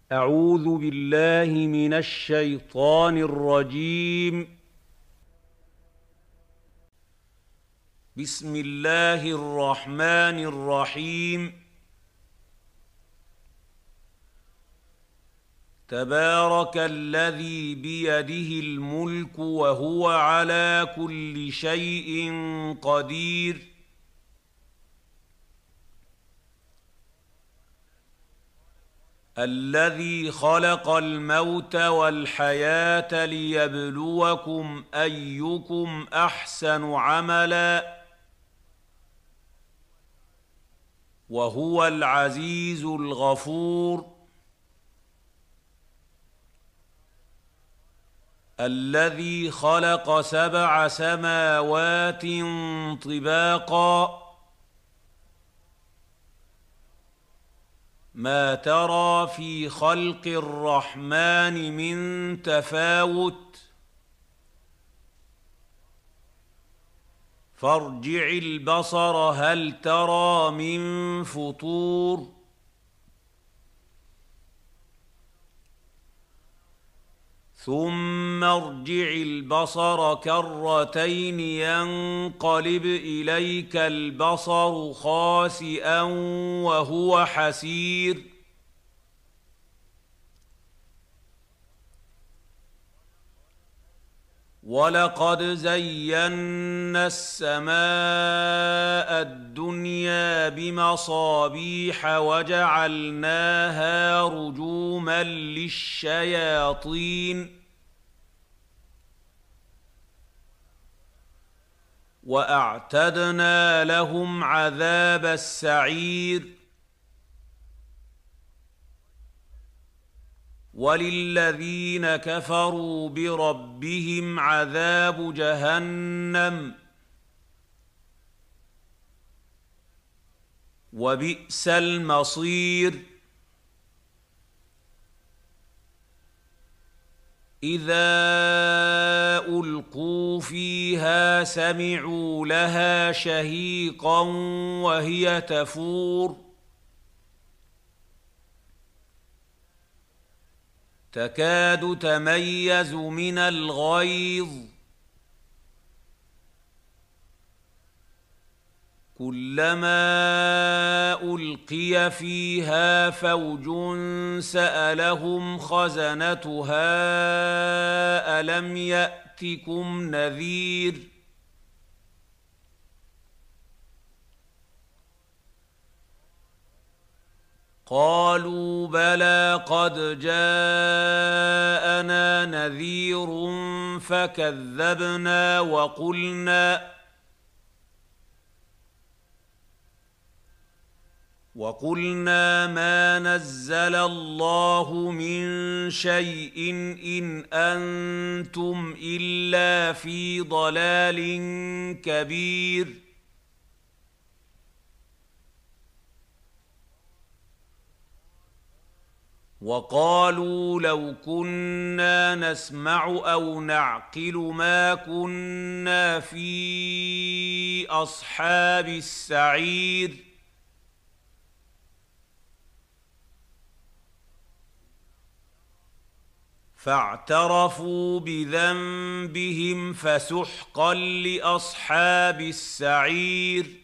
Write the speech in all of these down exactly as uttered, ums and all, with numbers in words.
أعوذ بالله من الشيطان الرجيم. بسم الله الرحمن الرحيم. تبارك الذي بيده الملك وهو على كل شيء قدير. الذي خلق الموت والحياة ليبلوكم أيكم أحسن عملا وهو العزيز الغفور. الذي خلق سبع سماوات طباقا ما ترى في خلق الرحمن من تفاوت فارجع البصر هل ترى من فطور. ثم ارجع البصر كرتين ينقلب إليك البصر خاسئا وهو حسير. ولقد زينا السماء الدنيا بمصابيح وجعلناها رجوما للشياطين وأعتدنا لهم عذاب السعير. وللذين كفروا بربهم عذاب جهنم وبئس المصير. إذا ألقوا فيها سمعوا لها شهيقا وهي تفور تكاد تميز من الغيظ كلما ألقي فيها فوج سألهم خزنتها ألم يأتكم نذير. قالوا بلى قد جاءنا نذير فكذبنا وقلنا وقلنا ما نزل الله من شيء إن أنتم إلا في ضلال كبير. وقالوا لو كنا نسمع أو نعقل ما كنا في أصحاب السعير. فاعترفوا بذنبهم فسحقا لأصحاب السعير.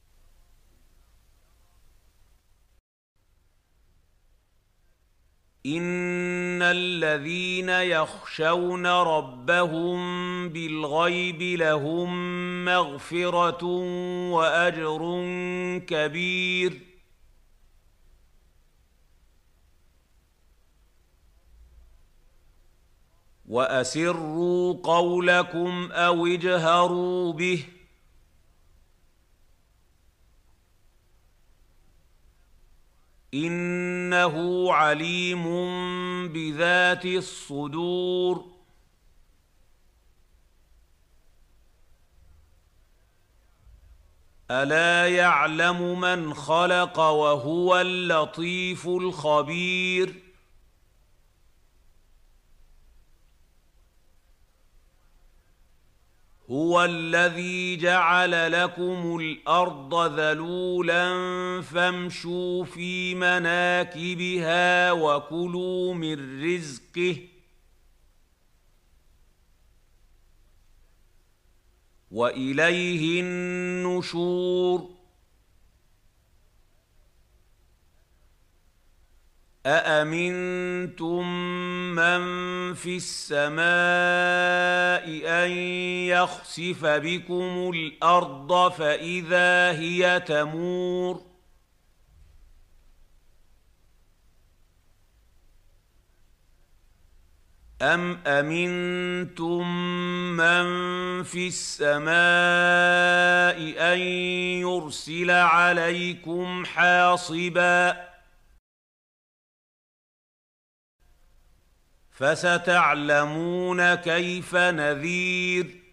إن الذين يخشون ربهم بالغيب لهم مغفرة وأجر كبير. وأسروا قولكم أو اجهروا به إنه عليم بذات الصدور. ألا يعلم من خلق وهو اللطيف الخبير. هو الذي جعل لكم الأرض ذلولا فامشوا في مناكبها وكلوا من رزقه وإليه النشور أأمنتم من في السماء أن يخسف بكم الأرض فإذا هي تمور أم أمنتم من في السماء أن يرسل عليكم حاصباً فستعلمون كيف نذير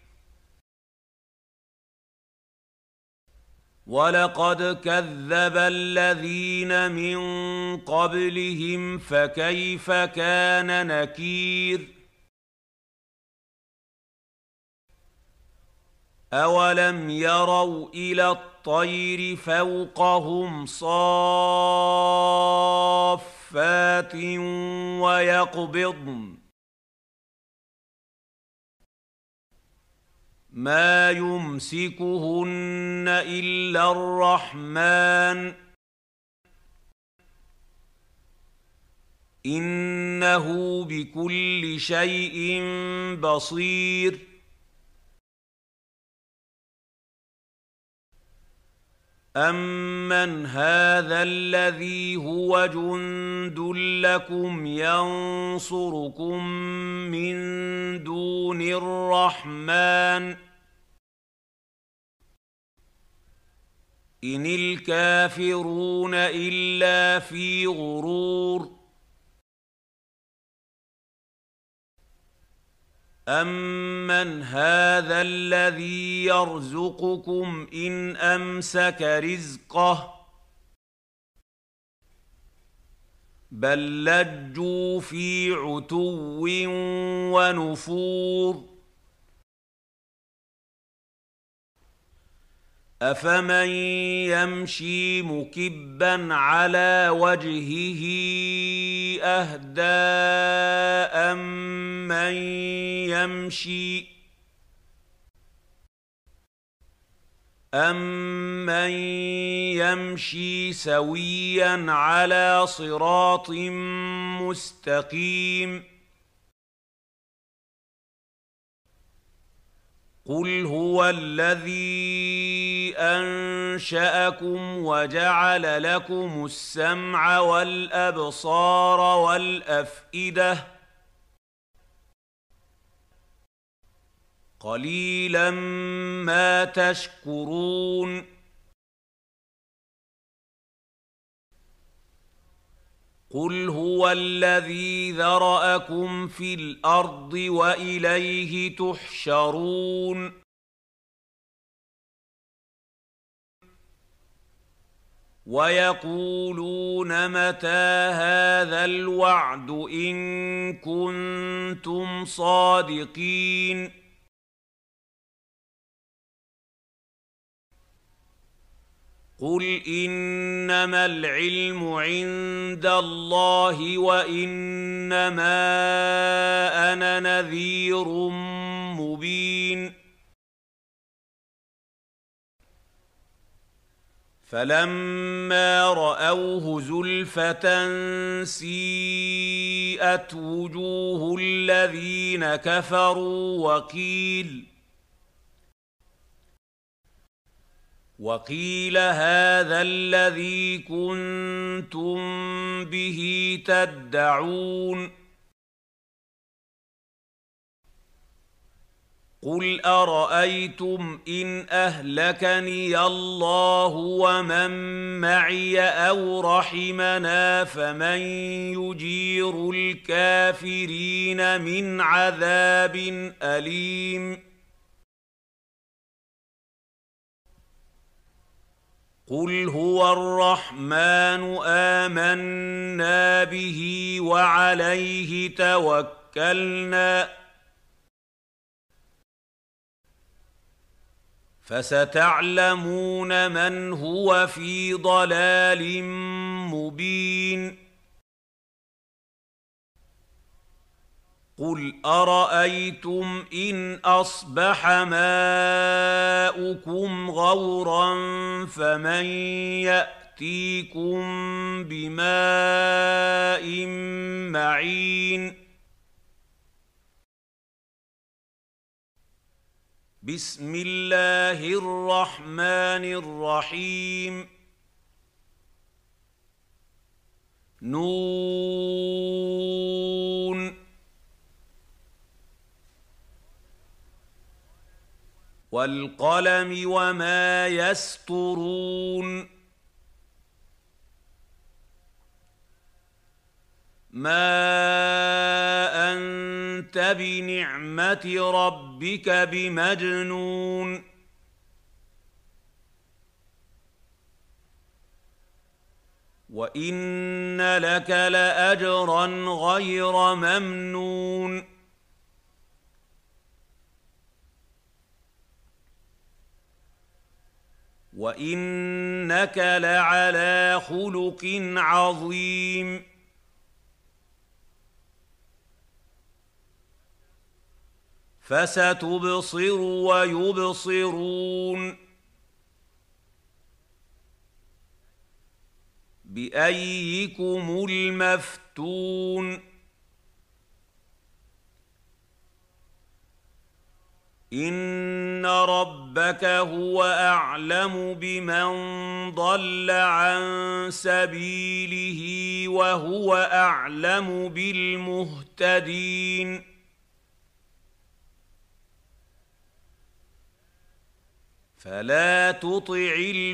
ولقد كذب الذين من قبلهم فكيف كان نكير أولم يروا إلى الطير فوقهم صافات ويقبضن ما يمسكهن إلا الرحمن إنه بكل شيء بصير أَمَّنْ هَذَا الَّذِي هُوَ جُندٌ لَّكُمْ يَنصُرُكُم مِّن دُونِ الرَّحْمَٰنِ إِنِ الْكَافِرُونَ إِلَّا فِي غُرُورٍ أَمَّنْ هَذَا الَّذِي يَرْزُقُكُمْ إِنْ أَمْسَكَ رِزْقَهُ بَل لَّجُّوا فِي عُتُوٍّ وَنُفُورٍ أَفَمَن يَمْشِي مُكِبًّا عَلَىٰ وَجْهِهِ أَهْدَىٰ أَمَّن يَمْشِي أَمَّن يَمْشِي سَوِيًّا عَلَىٰ صِرَاطٍ مُّسْتَقِيمٍ قُلْ هُوَ الَّذِي أَنشَأَكُمْ وَجَعَلَ لَكُمُ السَّمْعَ وَالْأَبْصَارَ وَالْأَفْئِدَةَ قَلِيلًا مَّا تَشْكُرُونَ قُلْ هُوَ الَّذِي ذَرَأَكُمْ فِي الْأَرْضِ وَإِلَيْهِ تُحْشَرُونَ وَيَقُولُونَ مَتَىٰ هَٰذَا الْوَعْدُ إِن كُنتُمْ صَادِقِينَ قُلْ إِنَّمَا الْعِلْمُ عِندَ اللَّهِ وَإِنَّمَا أَنَا نَذِيرٌ مُّبِينٌ فَلَمَّا رَأَوْهُ زُلْفَةً سِيئَتْ وُجُوهُ الَّذِينَ كَفَرُوا وَقِيلَ وَقِيلَ هَٰذَا الَّذِي كُنتُم بِهِ تَدَّعُونَ قُلْ أَرَأَيْتُمْ إِنْ أَهْلَكَنِيَ اللَّهُ وَمَن مَّعِيَ أَوْ رَحِمَنَا فَمَن يُجِيرُ الْكَافِرِينَ مِنْ عَذَابٍ أَلِيمٍ قُلْ هُوَ الرَّحْمَٰنُ آمَنَّا بِهِ وَعَلَيْهِ تَوَكَّلْنَا ۖ وَكَفَىٰ بِاللَّهِ وَكِيلًا قُلْ هُوَ الَّذِي أَنشَأَكُمْ وَجَعَلَ لَكُمُ السَّمْعَ وَالْأَبْصَارَ وَالْأَفْئِدَةَ قَلِيلًا مَّا تَشْكُرُونَ فستعلمون من هو في ضلال مبين قل أرأيتم إن أصبح ماؤكم غورا فمن يأتيكم بماء معين بسم الله الرحمن الرحيم نون والقلم وما يسطرون ما أنت بنعمة ربك بمجنون وإن لك لأجرا غير ممنون وإنك لعلى خلق عظيم فستبصر ويبصرون بأيكم المفتون إن ربك هو أعلم بمن ضل عن سبيله وهو أعلم بالمهتدين فلا تطع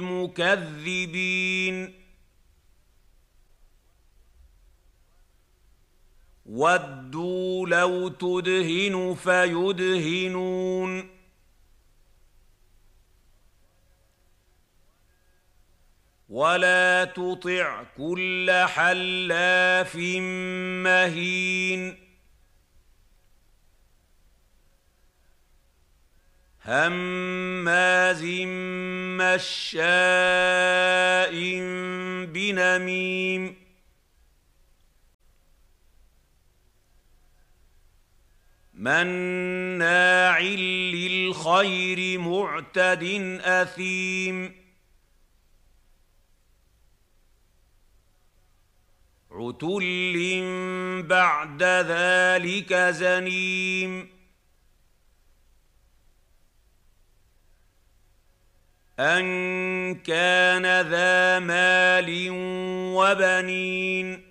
المكذبين ودوا لو تدهن فيدهنون ولا تطع كل حلاف مهين هماز مشاء بنميم مناع للخير معتد أثيم عتل بعد ذلك زنيم أن كان ذا مال وبنين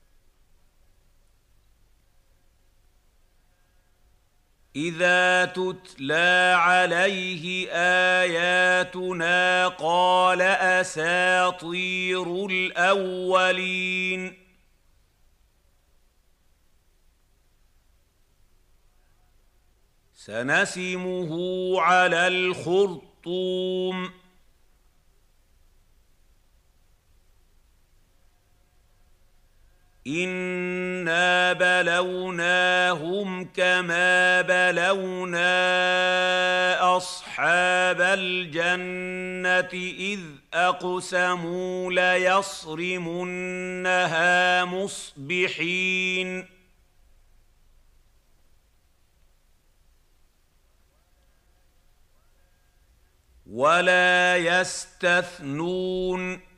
إذا تتلى عليه آياتنا قال أساطير الأولين سنسمه على الخرطوم إنا بلوناهم كما بلونا أصحاب الجنة إذ أقسموا ليصرمنها مصبحين ولا يستثنون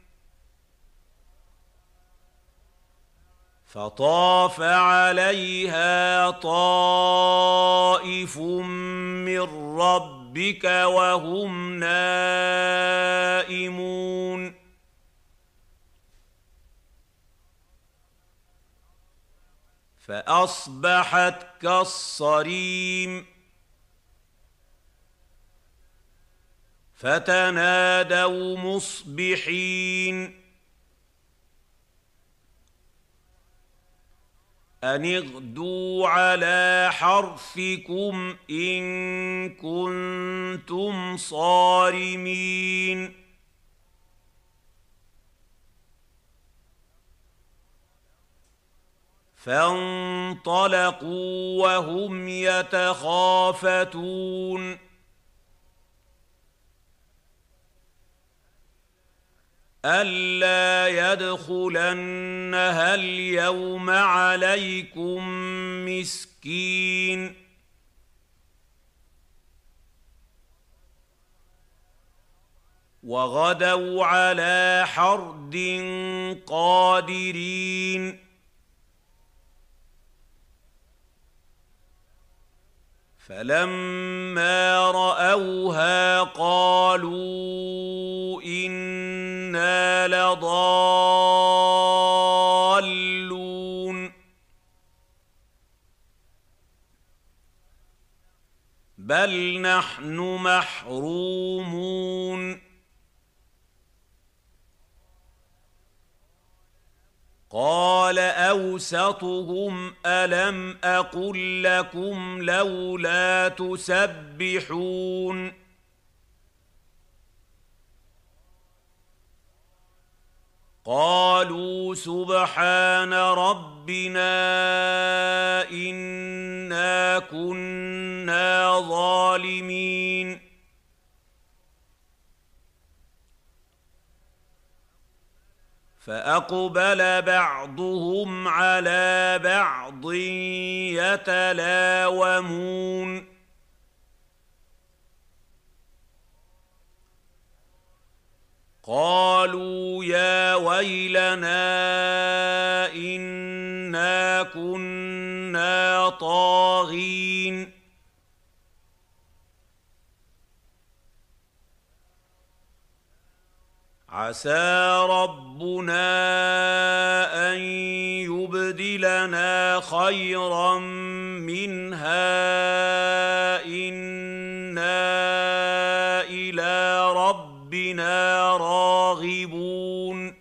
فطاف عليها طائف من ربك وهم نائمون فأصبحت كالصريم فتنادوا مصبحين أن اغدوا على حرثكم إن كنتم صارمين فانطلقوا وهم يتخافتون ألا يدخلنها اليوم عليكم مسكين وغدوا على حرد قادرين فلما رأوها قالوا إنا لضالون بل نحن محرومون قال أوسطهم ألم أقل لكم لولا تسبحون قالوا سبحان ربنا إنا كنا ظالمين فأقبل بعضهم على بعض يتلاومون قالوا يا ويلنا إنا كنا طاغين عسى ربنا أن يبدلنا خيرا منها إنا إلى ربنا راغبون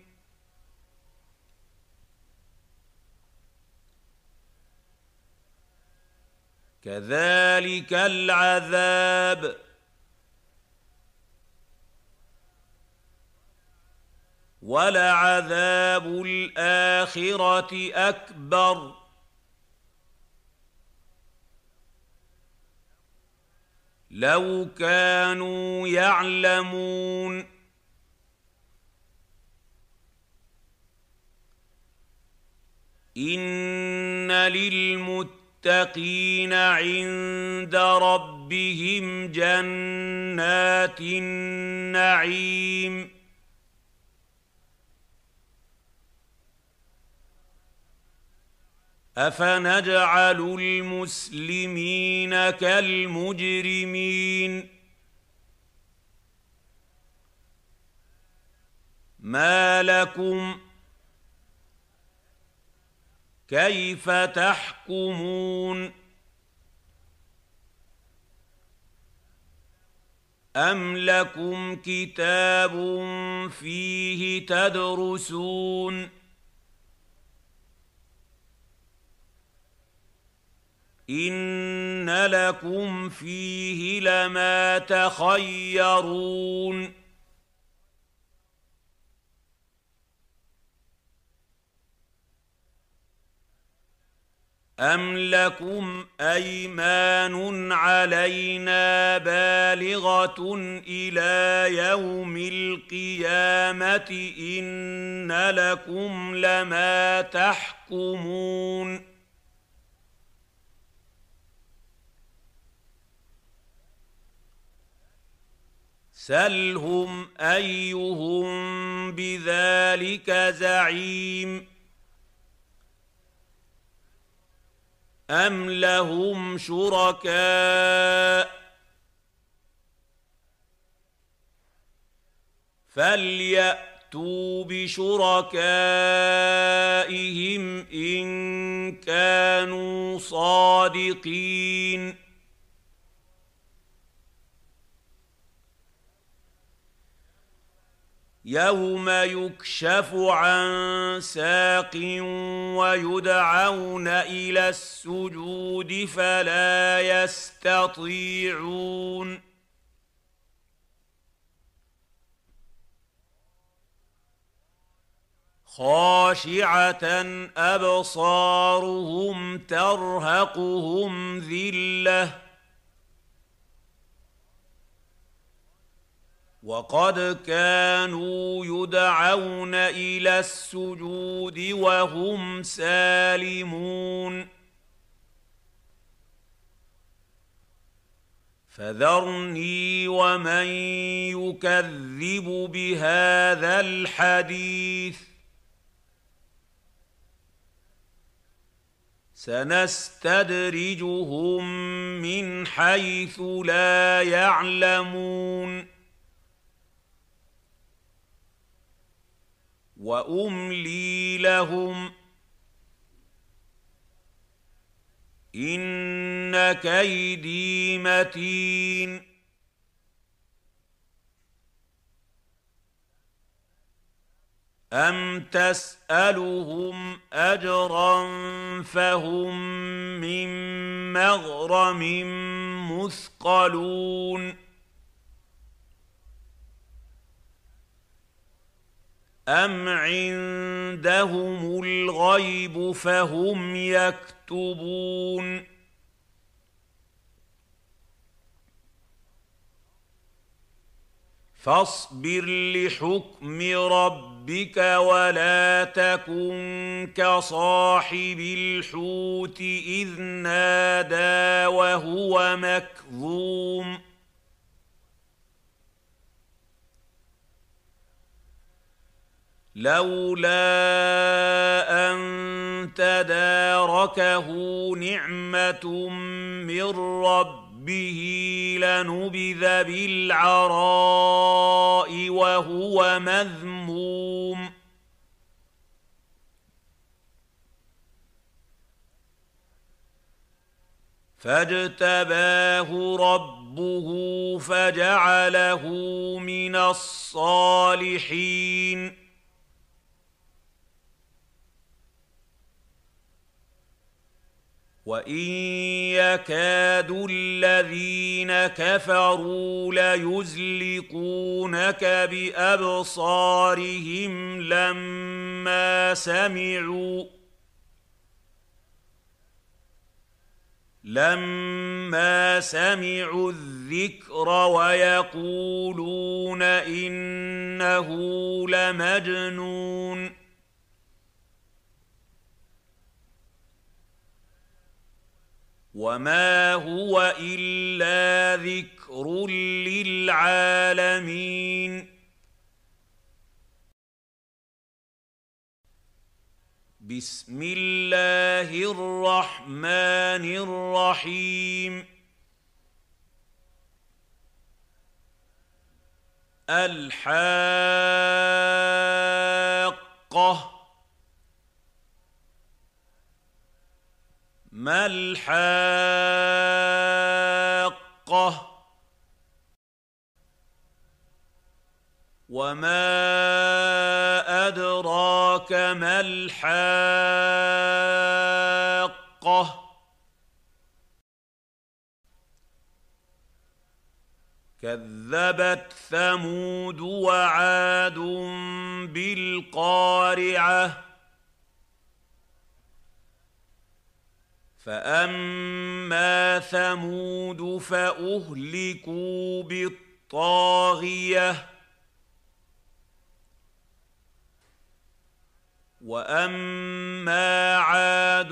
كذلك العذاب ولعذاب الآخرة أكبر لو كانوا يعلمون إن للمتقين عند ربهم جنات النعيم أفنجعل المسلمين كالمجرمين ما لكم كيف تحكمون أم لكم كتاب فيه تدرسون إن لكم فيه لما تخيرون أم لكم أيمان علينا بالغة إلى يوم القيامة إن لكم لما تحكمون سلهم أيهم بذلك زعيم أم لهم شركاء فليأتوا بشركائهم إن كانوا صادقين يوم يكشف عن ساق ويدعون إلى السجود فلا يستطيعون خاشعة أبصارهم ترهقهم ذلة وقد كانوا يدعون إلى السجود وهم سالمون فذرني ومن يكذب بهذا الحديث سنستدرجهم من حيث لا يعلمون وأملي لهم إن كيدي متين أم تسألهم أجرا فهم من مغرم مثقلون أم عندهم الغيب فهم يكتبون فاصبر لحكم ربك ولا تكن كصاحب الحوت إذ نادى وهو مكظوم لولا أن تداركه نعمة من ربه لنبذ بالعراء وهو مذموم فاجتباه ربه فجعله من الصالحين وإن يكاد الذين كفروا ليزلقونك بأبصارهم لما سمعوا لما سمعوا الذكر ويقولون إنه لمجنون وما هو إلا ذكر للعالمين بسم الله الرحمن الرحيم الحاقة ما الحاقة وما أدراك ما الحاقة كذبت ثمود وعاد بالقارعة فأما ثمود فأهلكوا بالطاغية وأما عاد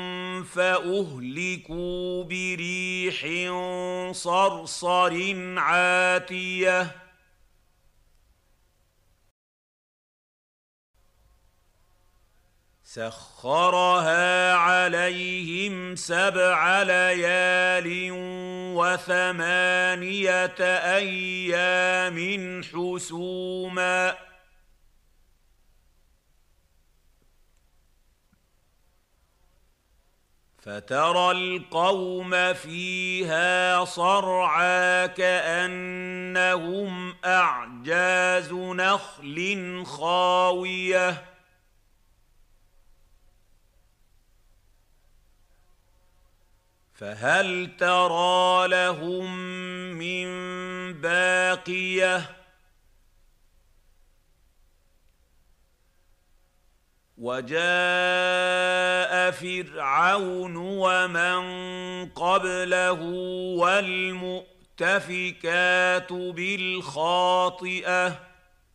فأهلكوا بريح صرصر عاتية سخرها عليهم سبع ليال وثمانية أيام حسوما فترى القوم فيها صرعى كأنهم أعجاز نخل خاوية فهل ترى لهم من باقية وجاء فرعون ومن قبله والمؤتفكات والمؤتفكات بالخاطئة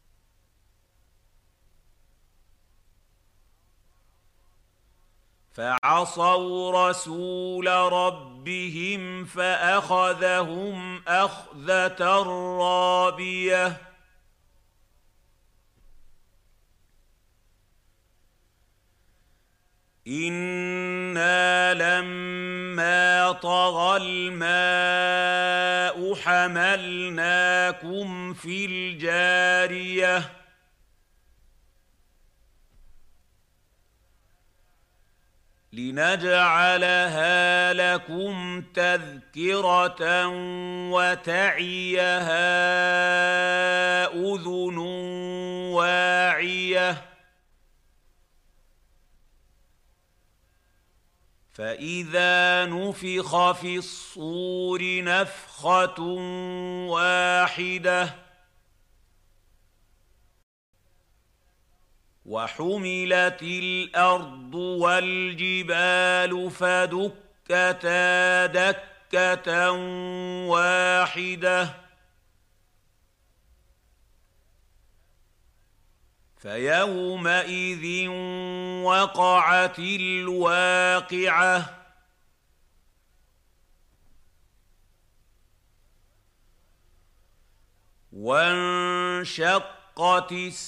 فعصوا رسول ربهم فأخذهم أخذة رابية إنا لما طغى الماء حملناكم في الجارية لنجعلها لكم تذكرة وتعيها أذن واعية فإذا نفخ في الصور نفخة واحدة وحملت الأرض والجبال فدكتا دكة واحدة فيومئذ وقعت الواقعة وانشقت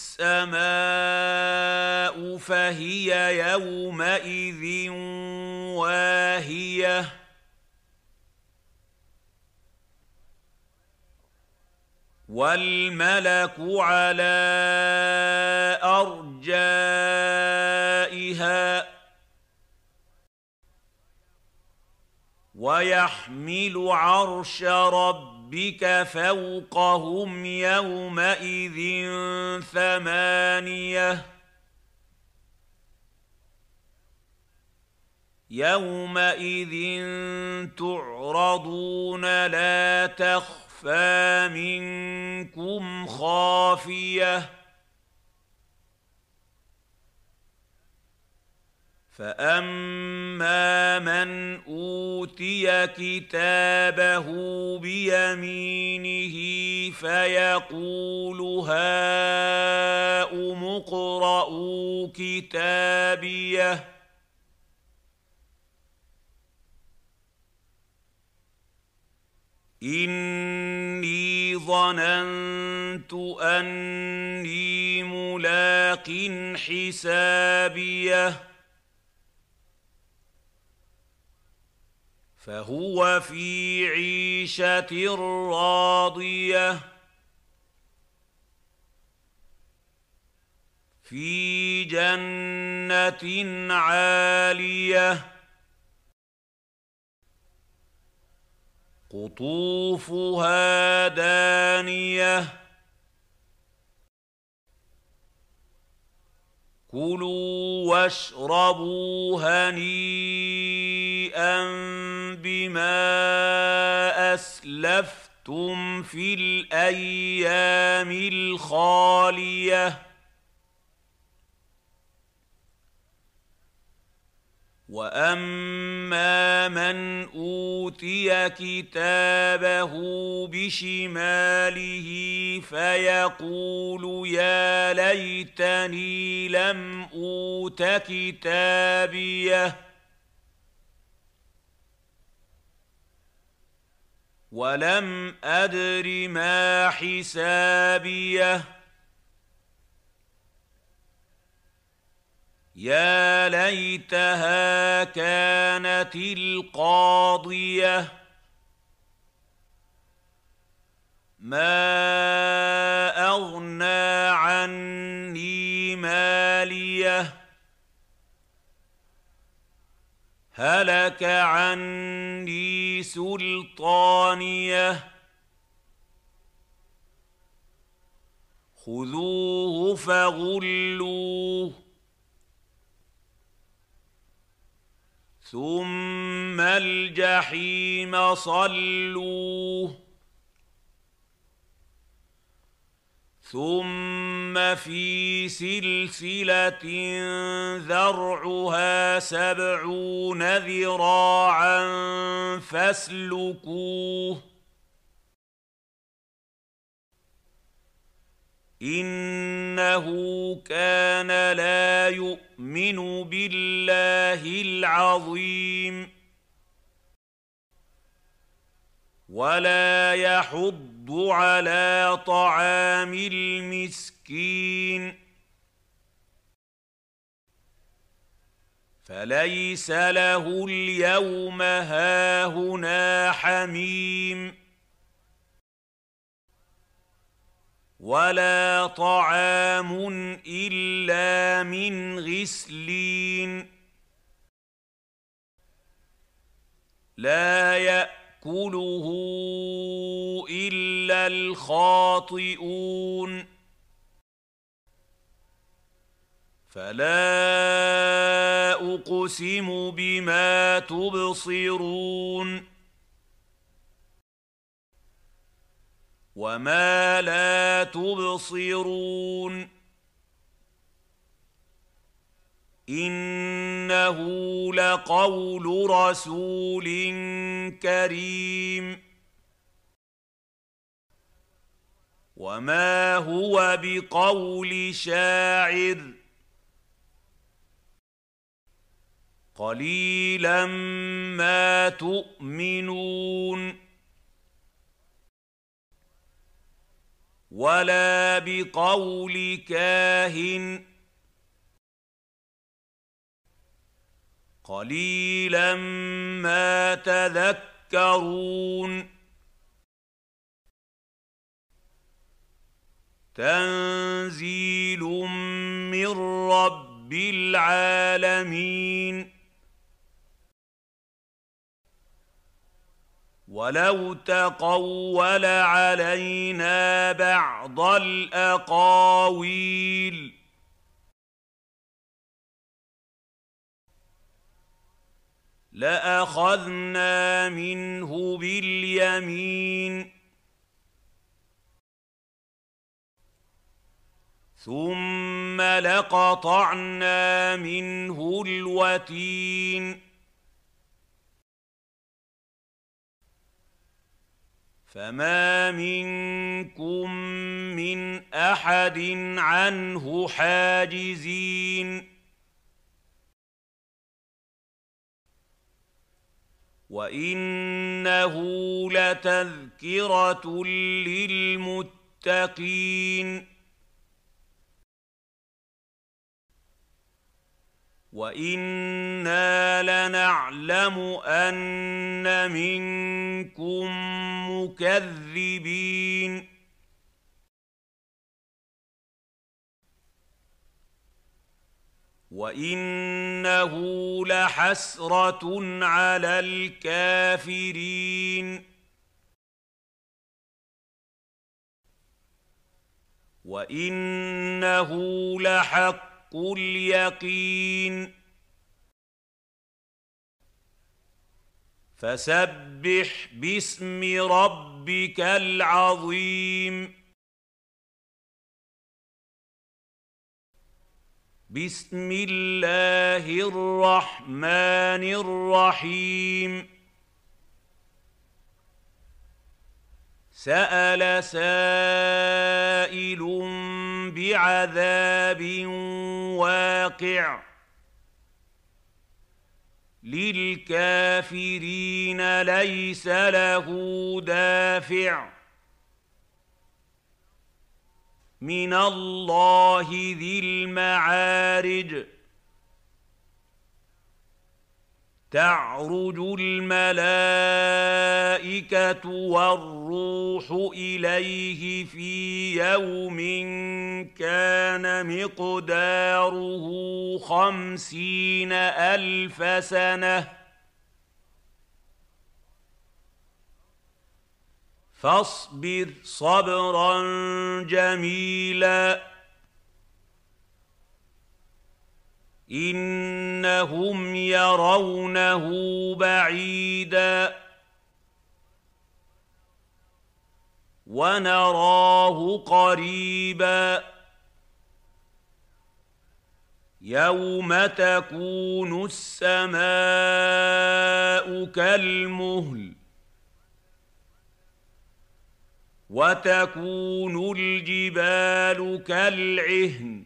السماء فهي يومئذ واهية والملك على أرجائها ويحمل عرش ربك فوقهم يومئذ ثمانية يومئذ تعرضون لا تخفى منكم خافية فأما من أوتي كتابه بيمينه فيقول هاؤم اقرءوا كتابيه إني ظننت أني ملاق حسابيه فهو في عيشة راضية في جنة عالية قطوفها دانية كلوا واشربوا هنيئا بما أسلفتم في الأيام الخالية وأما من أوتي كتابه بشماله فيقول يا ليتني لم أوت كتابيه ولم أدر ما حسابيه يا ليتها كانت القاضية ما أغنى عني ماليه هلك عني سلطانيه خذوه فغلوه ثم الجحيم صلوه ثم في سلسلة ذرعها سبعون ذراعا فاسلكوه إنه كان لا يؤمن بالله العظيم ولا يحض على طعام المسكين فليس له اليوم هاهنا حميم ولا طعام إلا من غسلين لا يأكله إلا الخاطئون فلا أقسم بما تبصرون وما لا تبصرون إنه لقول رسول كريم وما هو بقول شاعر قليلا ما تؤمنون ولا بقول كاهن قليلا ما تذكرون تنزيل من رب العالمين ولو تقول علينا بعض الأقاويل لأخذنا منه باليمين ثم لقطعنا منه الوتين فما منكم من أحد عنه حاجزين وإنه لتذكرة للمتقين وإنا لنعلم أن منكم مكذبين وإنه لحسرة على الكافرين وإنه لحق اليقين فسبح باسم ربك العظيم بسم الله الرحمن الرحيم سأل سائل بعذاب واقع للكافرين ليس له دافع من الله ذي المعارج تعرج الملائكة والروح إليه في يوم كان مقداره خمسين ألف سنة فاصبر صبرا جميلا إنهم يرونه بعيدا ونراه قريبا يوم تكون السماء كالمهل وتكون الجبال كالعهن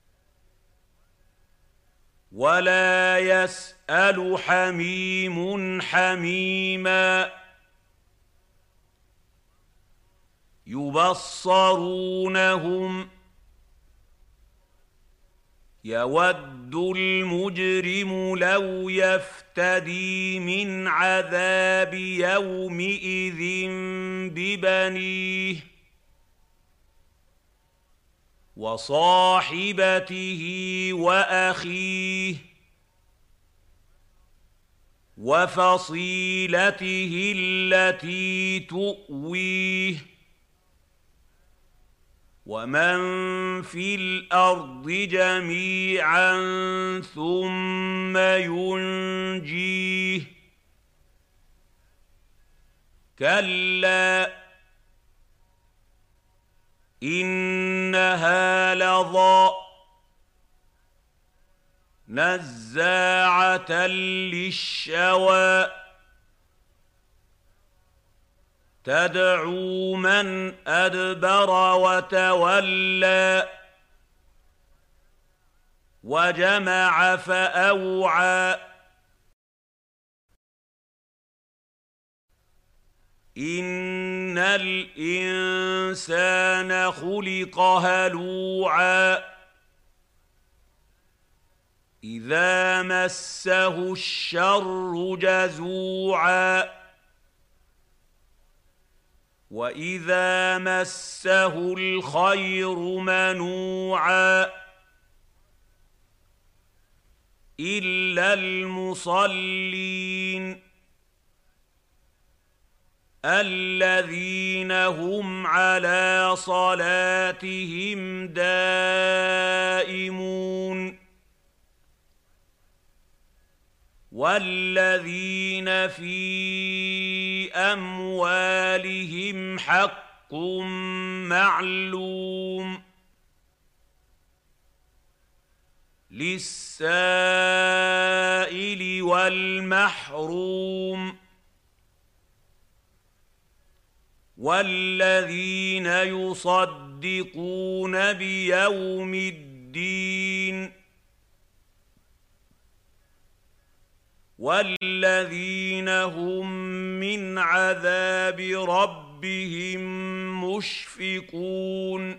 ولا يسأل حميم حميما يبصرونهم يود المجرم لو يفتدي من عذاب يومئذ ببنيه وصاحبته وأخيه وفصيلته التي تؤويه ومن في الأرض جميعا ثم ينجيه كلا إنها لظى نزاعة للشوى تدعو من أدبر وتولى وجمع فأوعى إن الإنسان خلق هلوعا إذا مسه الشر جزوعا وإذا مسه الخير منوعا إلا المصلين الذين هم على صلاتهم دائمون والذين في أموالهم حق معلوم للسائل والمحروم والذين يصدقون بيوم الدين والذين هم من عذاب ربهم مشفقون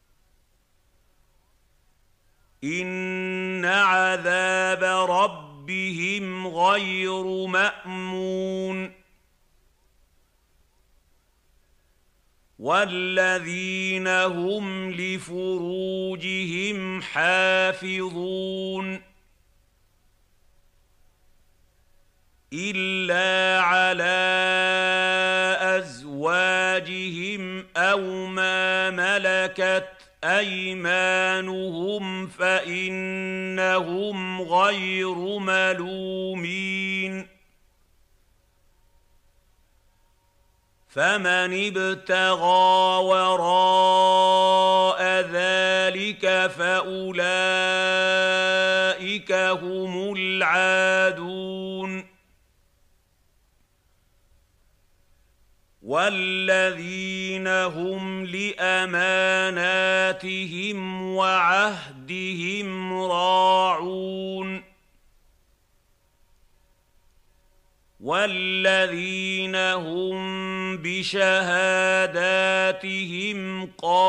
إن عذاب ربهم غير مأمون والذين هم لفروجهم حافظون إلا على أزواجهم أو ما ملكت أيمانهم فإنهم غير ملومين فمن ابتغى وراء ذلك فأولئك هم العادون والذين هم لأماناتهم وعهدهم راعون والذين هم بشهاداتهم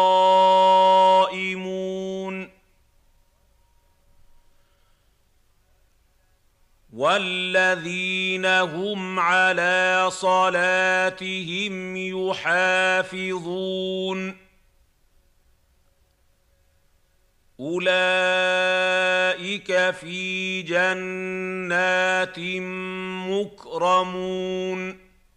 قائمون والذين هم على صلاتهم يحافظون أولئك في جنات مكرمون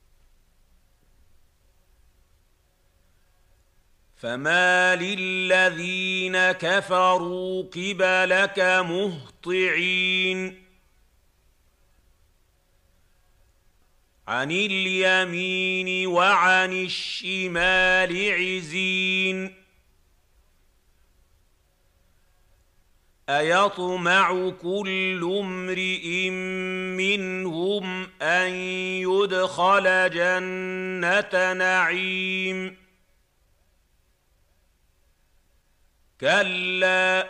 فما للذين كفروا قبلك مهطعين عن اليمين وعن الشمال عزين أيطمع كل امرئ منهم أن يدخل جنة نعيم كلا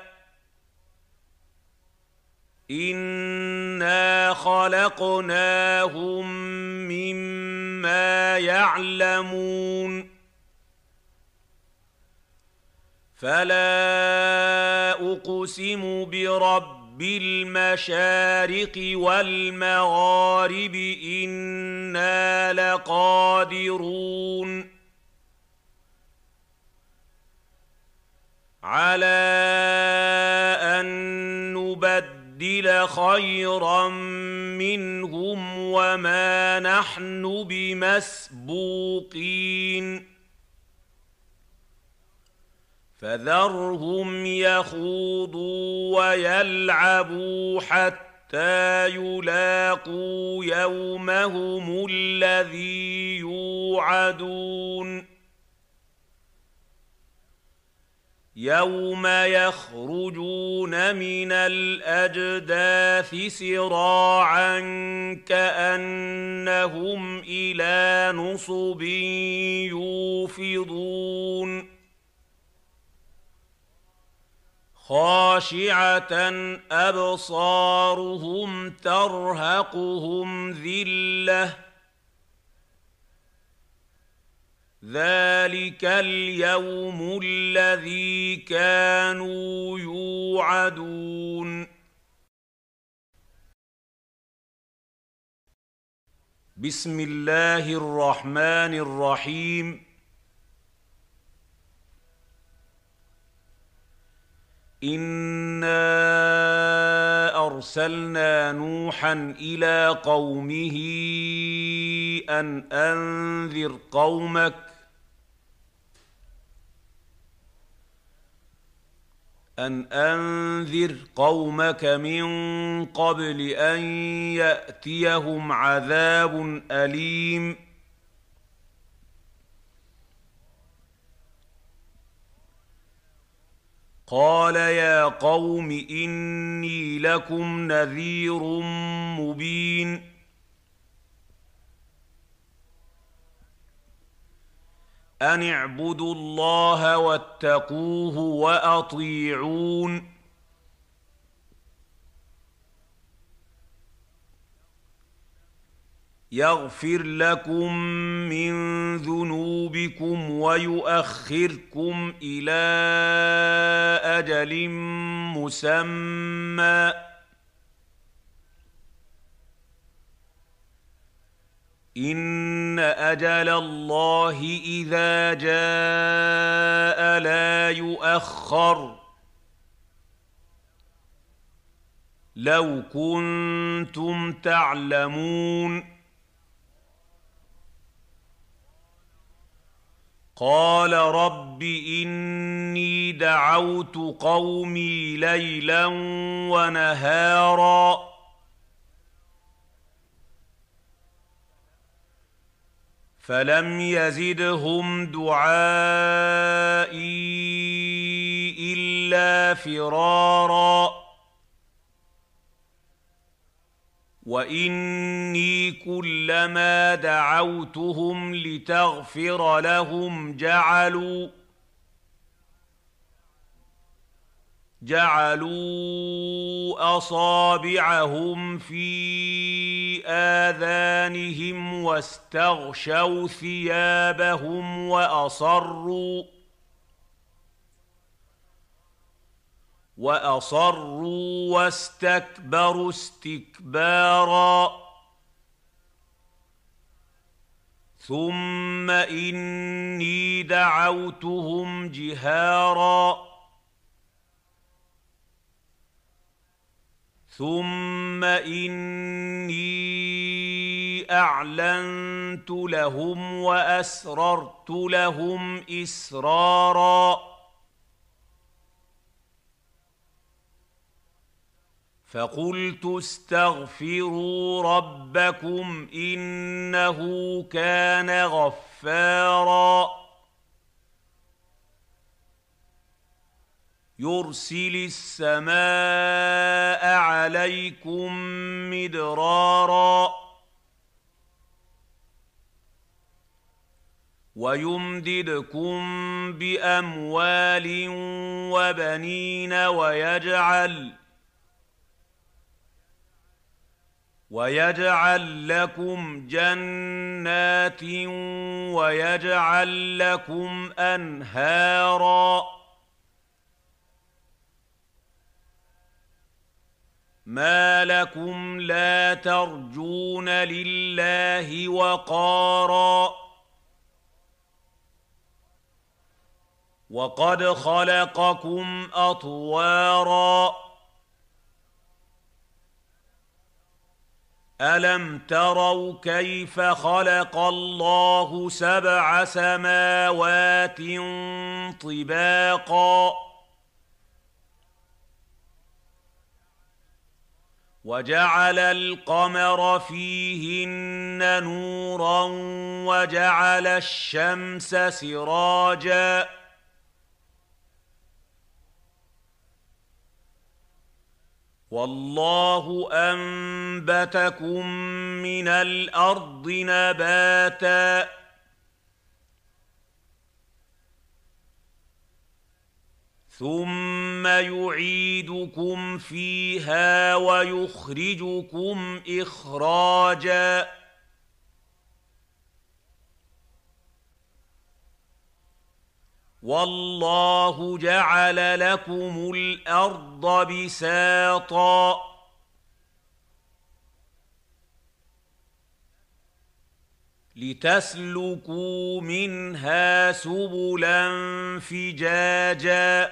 إنا خلقناهم مما يعلمون فلا أقسم برب المشارق والمغارب إنا لقادرون على أن نبدل خيرا منهم وما نحن بمسبوقين فذرهم يخوضوا ويلعبوا حتى يلاقوا يومهم الذي يوعدون يوم يخرجون من الأجداث سراعا كأنهم إلى نصب يوفضون خاشعة أبصارهم ترهقهم ذلة ذلك اليوم الذي كانوا يوعدون بسم الله الرحمن الرحيم إنا أرسلنا نوحا إلى قومه أن أنذر قومك أن أنذر قومك من قبل أن يأتيهم عذاب أليم قال يا قوم إني لكم نذير مبين أن اعبدوا الله واتقوه وأطيعون يغفر لكم من ذنوبكم ويؤخركم إلى أجل مسمى إن أجل الله إذا جاء لا يؤخر لو كنتم تعلمون قال رب إني دعوت قومي ليلا ونهارا فلم يزدهم دعائي إلا فرارا وإني كلما دعوتهم لتغفر لهم جعلوا جعلوا أصابعهم في آذانهم واستغشوا ثيابهم وأصروا وأصروا واستكبروا استكبارا ثم إني دعوتهم جهارا ثم إني أعلنت لهم وأسررت لهم إسرارا فقلت استغفروا ربكم إنه كان غفارا يرسل السماء عليكم مدرارا ويمددكم بأموال وبنين ويجعل ويجعل لكم جنات ويجعل لكم أنهارا ما لكم لا ترجون لله وقارا وقد خلقكم أطوارا ألم تروا كيف خلق الله سبع سماوات طباقا وجعل القمر فيهن نورا وجعل الشمس سراجا والله أنبتكم من الأرض نباتا ثم يعيدكم فيها ويخرجكم إخراجا والله جعل لكم الأرض بساطا لتسلكوا منها سبلا فجاجا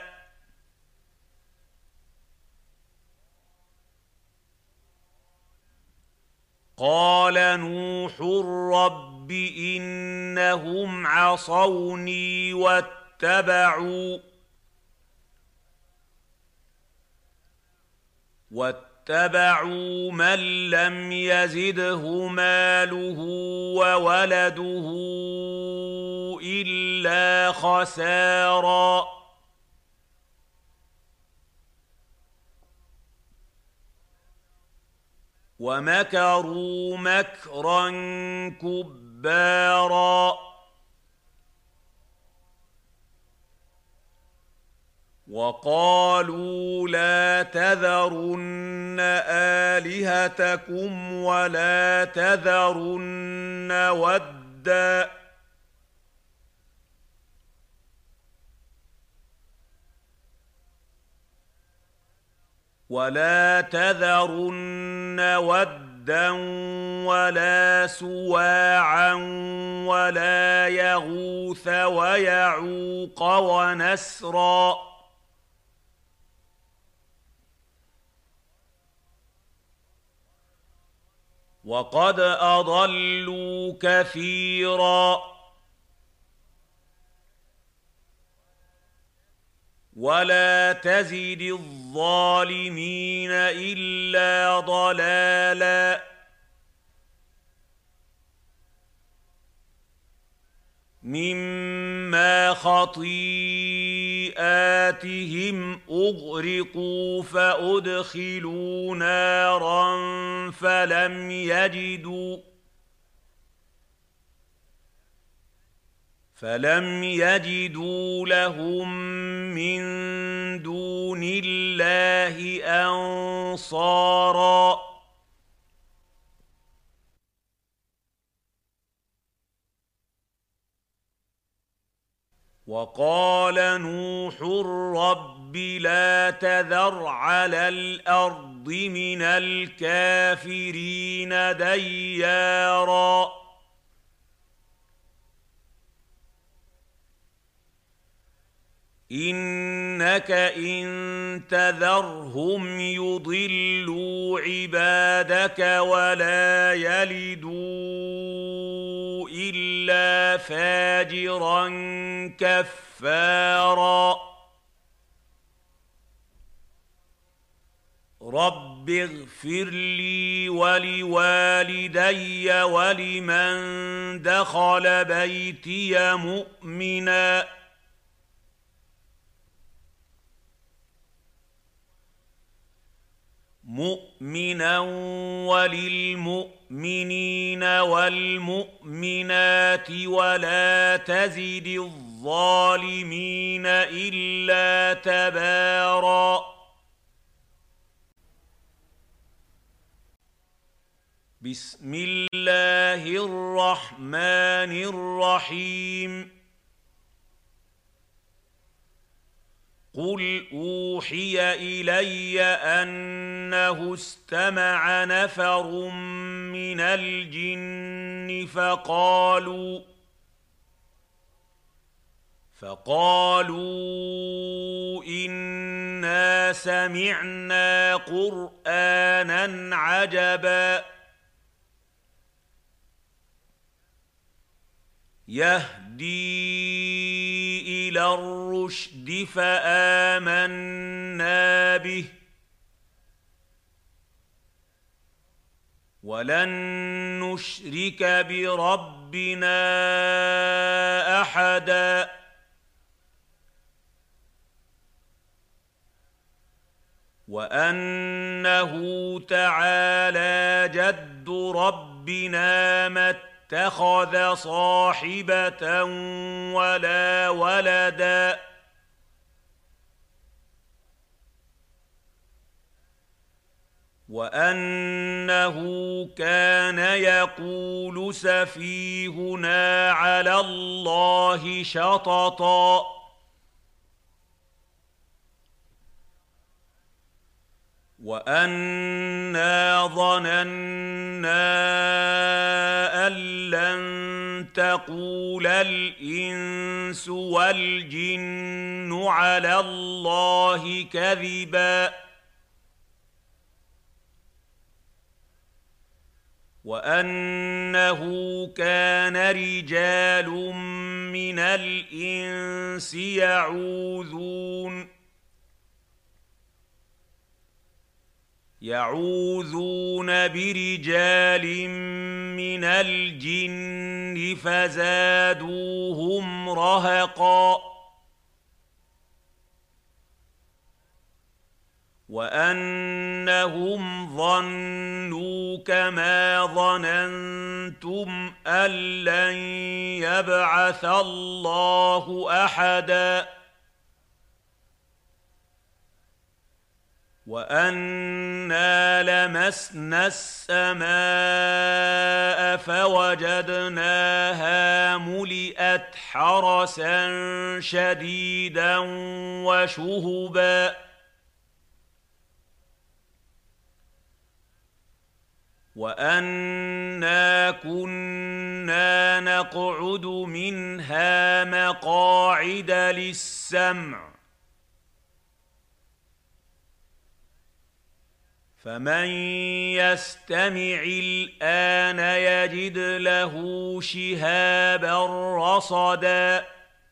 قال نوح رب إنهم عصوني واتبعوا واتبعوا من لم يزده ماله وولده إلا خسارا ومكروا مكرا كبارا وقالوا لا تذرن آلهتكم ولا تذرن ودا ولا تذرن ودا ولا سواعا ولا يغوث ويعوق ونسرا وقد أضلوا كثيرا ولا تزد الظالمين إلا ضلالا مما خطيئاتهم أغرقوا فأدخلوا نارا فلم يجدوا فلم يجدوا لهم من دون الله أنصارا وقال نوح رب لا تذر على الأرض من الكافرين ديارا إنك إن تذرهم يضلوا عبادك ولا يلدوا إلا فاجرا كفارا رب اغفر لي ولوالدي ولمن دخل بيتي مؤمنا مؤمنا وللمؤمنين المؤمنين والمؤمنات ولا تزد الظالمين إلا تباراً. بسم الله الرحمن الرحيم. قل أوحي إلي أنه استمع نفر من الجن فقالوا فقالوا إنا سمعنا قرآنا عجبا يهدي إلى الرشد فآمنا به ولن نشرك بربنا أحدا. وأنه تعالى جد ربنا ما اتخذ صاحبة ولا ولدا وأنه كان يقول سفيهنا على الله شططا. وأنا ظننا أن لن تقول الإنس والجن على الله كذبا وأنه كان رجال من الإنس يعوذون يعوذون برجال من الجن فزادوهم رهقا. وأنهم ظنوا كما ظننتم أن لن يبعث الله أحدا وأنا لمسنا السماء فوجدناها ملئت حرسا شديدا وشهبا وأنا كنا نقعد منها مقاعد للسمع فمن يستمع الآن يجد له شهابا رصدا.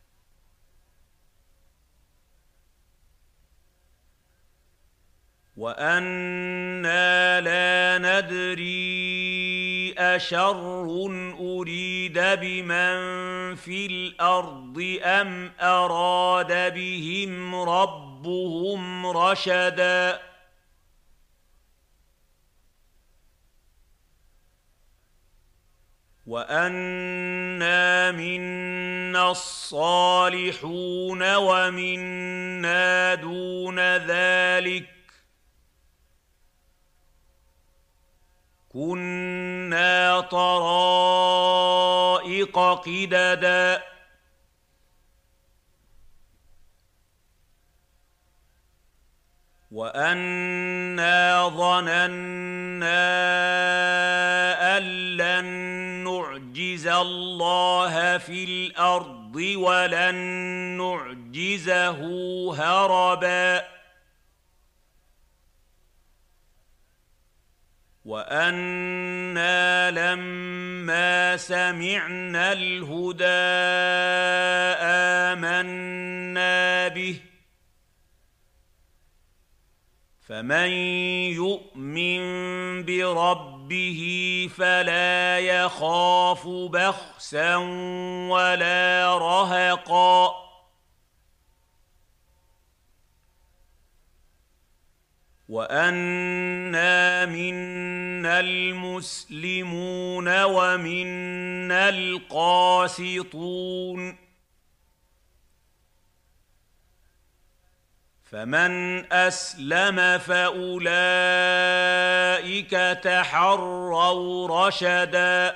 وأنا لا ندري أشر أريد بمن في الأرض أم أراد بهم ربهم رشدا. وأنا منا الصالحون ومنا دون ذلك كنا طرائق قددا. وأنا ظننا أن لن نعجز الله في الأرض ولن نعجزه هربا وأنا لما سمعنا الهدى آمنا به فمن يؤمن بربه فلا يخاف بخسا ولا رهقا وأنا منا المسلمون ومنا القاسطون فمن أسلم فأولئك تحروا رشدا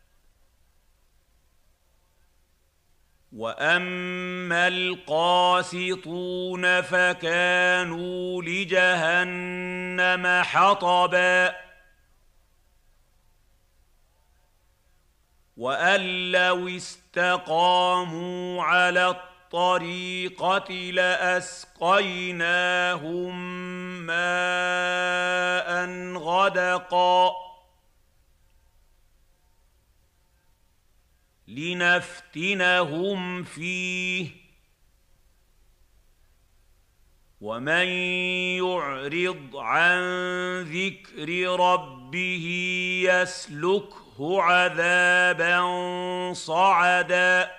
وأما القاسطون فكانوا لجهنم حطبا وأن لو استقاموا على الطريقة لأسقيناهم ماء غدقا لنفتنهم فيه ومن يعرض عن ذكر ربه يسلكه عذابا صعدا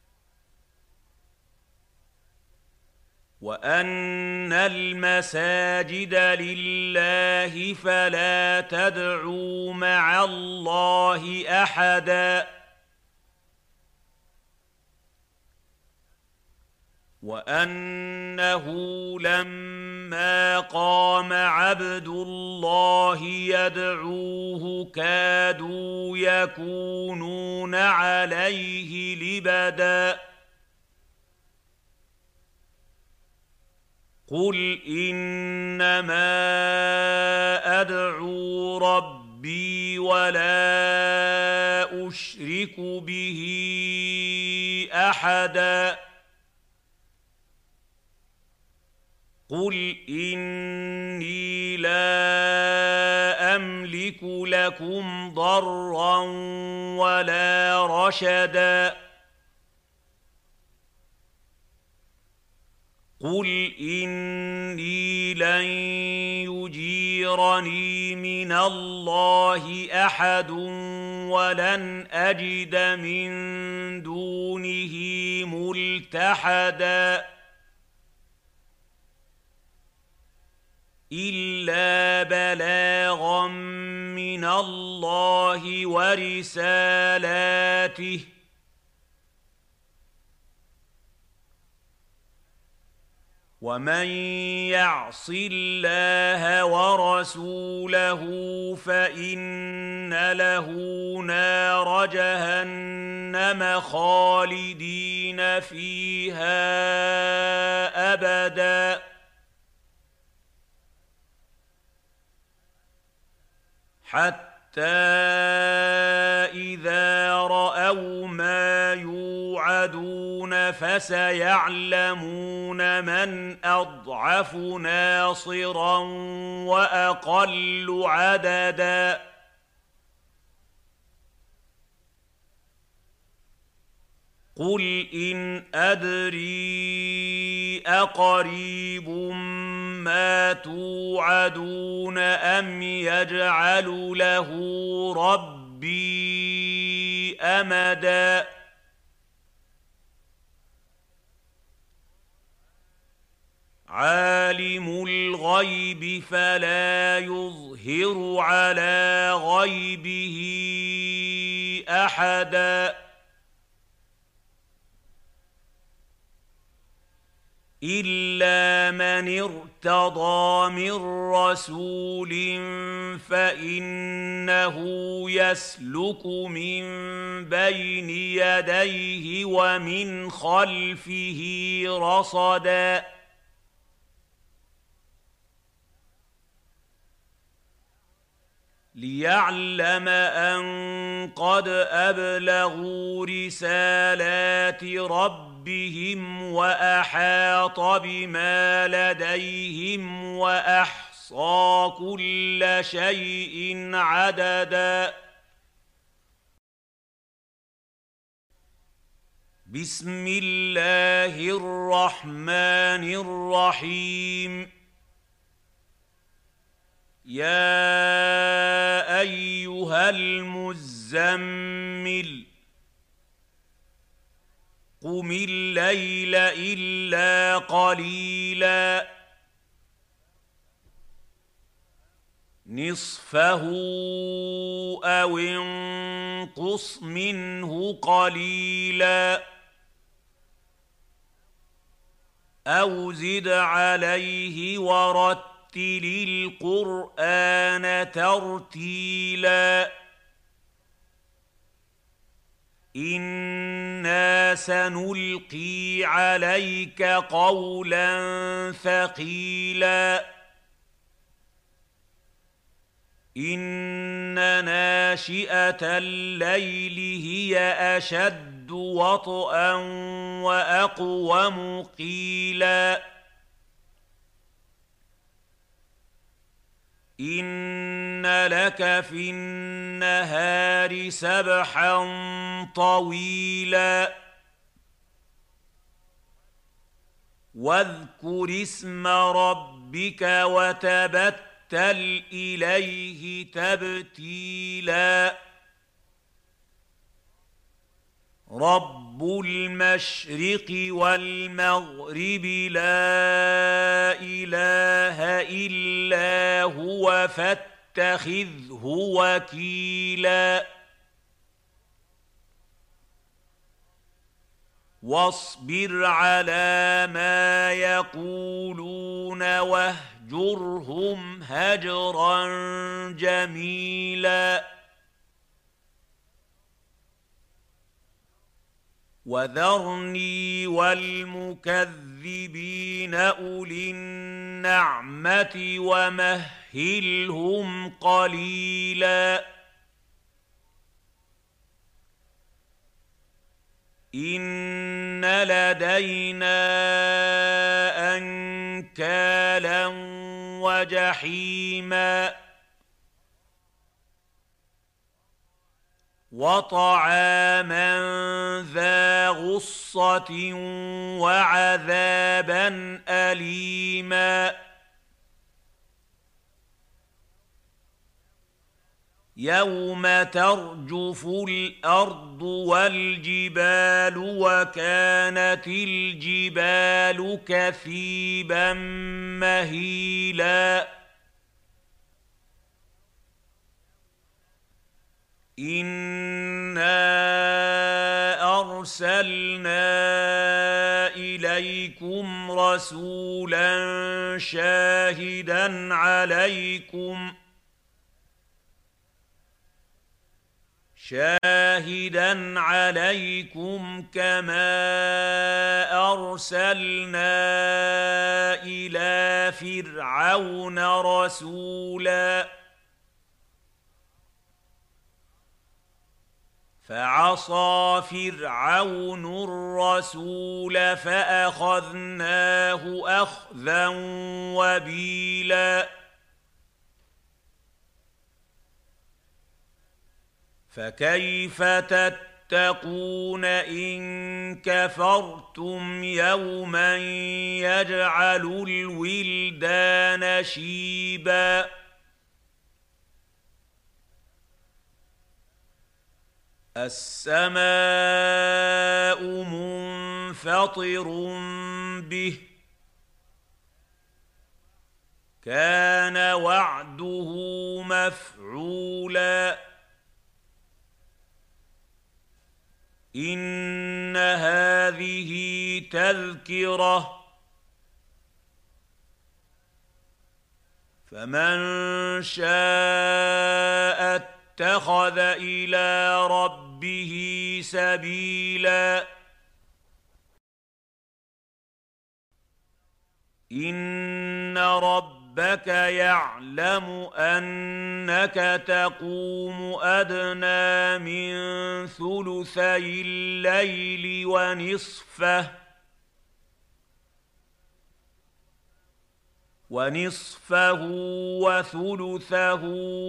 وأن المساجد لله فلا تدعوا مع الله أحدا وأنه لما قام عبد الله يدعوه كادوا يكونون عليه لبدا قل إنما أدعو ربي ولا أشرك به أحدا قل إني لا أملك لكم ضرا ولا رشدا قل إني لن يجيرني من الله أحد ولن أجد من دونه ملتحدا إلا بلاغا من الله ورسالاته ومن يعص الله ورسوله فإن له نار جهنم خالدين فيها أبدا حتى إذا رأوا ما يوعدون فسيعلمون من أضعف ناصرا وأقل عددا قل إن أدري أقريب ما توعدون أم يجعل له ربي أمدا عالم الغيب فلا يظهر على غيبه أحدا إلا من ارتضى من رسول فإنه يسلك من بين يديه ومن خلفه رصدا ليعلم أن قد أبلغوا رسالات ربهم وأحاط بما لديهم وأحصى كل شيء عددا بسم الله الرحمن الرحيم يا أيها المزمل قم الليل إلا قليلا نصفه أو انقص منه قليلا أو زد عليه ورتل القرآن ترتيلا إنا سنلقي عليك قولا ثقيلا إن ناشئة الليل هي أشد وطئا وأقوم قيلا إن لك في النهار سبحا طويلا واذكر اسم ربك وتبتل إليه تبتيلا رب المشرق والمغرب لا إله إلا هو فاتخذه وكيلا واصبر على ما يقولون واهجرهم هجرا جميلا وذرني والمكذبين أولي النعمة ومهلهم قليلا إن لدينا أنكالا وجحيما وطعاما ذا غصة وعذابا أليما يوم ترجف الأرض والجبال وكانت الجبال كثيبا مهيلا إنا أرسلنا إليكم رسولا شاهدا عليكم شاهدا عليكم كما أرسلنا إلى فرعون رسولا فعصى فرعون الرسول فأخذناه أخذا وبيلا فكيف تتقون إن كفرتم يوما يجعل الولدان شيبا السماء منفطر به كان وعده مفعولا إن هذه تذكرة فمن شاء اتخذ إلى ربه سبيلا إن ربك يعلم أنك تقوم أدنى من ثلثي الليل ونصفه ونصفه وثلثه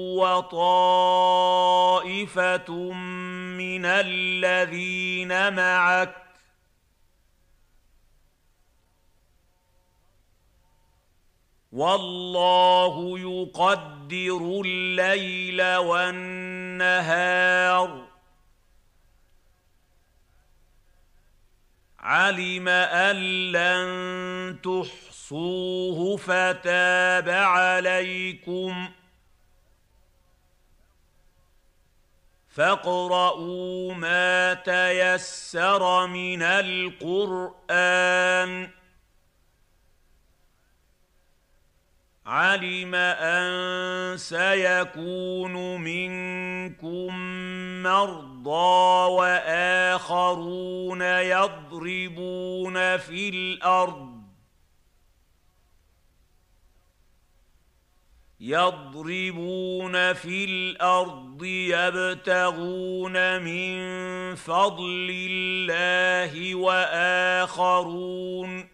وطائفة من الذين معك والله يقدر الليل والنهار علم أن لن تحصوه فتاب عليكم فاقرءوا ما تيسر من القرآن. علم أن سيكون منكم مرضى وآخرون يضربون في الأرض يضربون في الأرض يبتغون من فضل الله وآخرون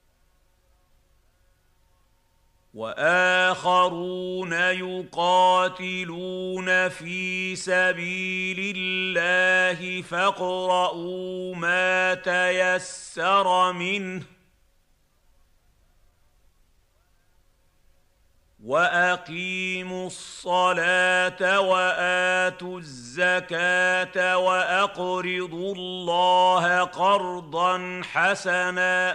وآخرون يقاتلون في سبيل الله فاقرءوا ما تيسر منه وأقيموا الصلاة وآتوا الزكاة وأقرضوا الله قرضا حسنا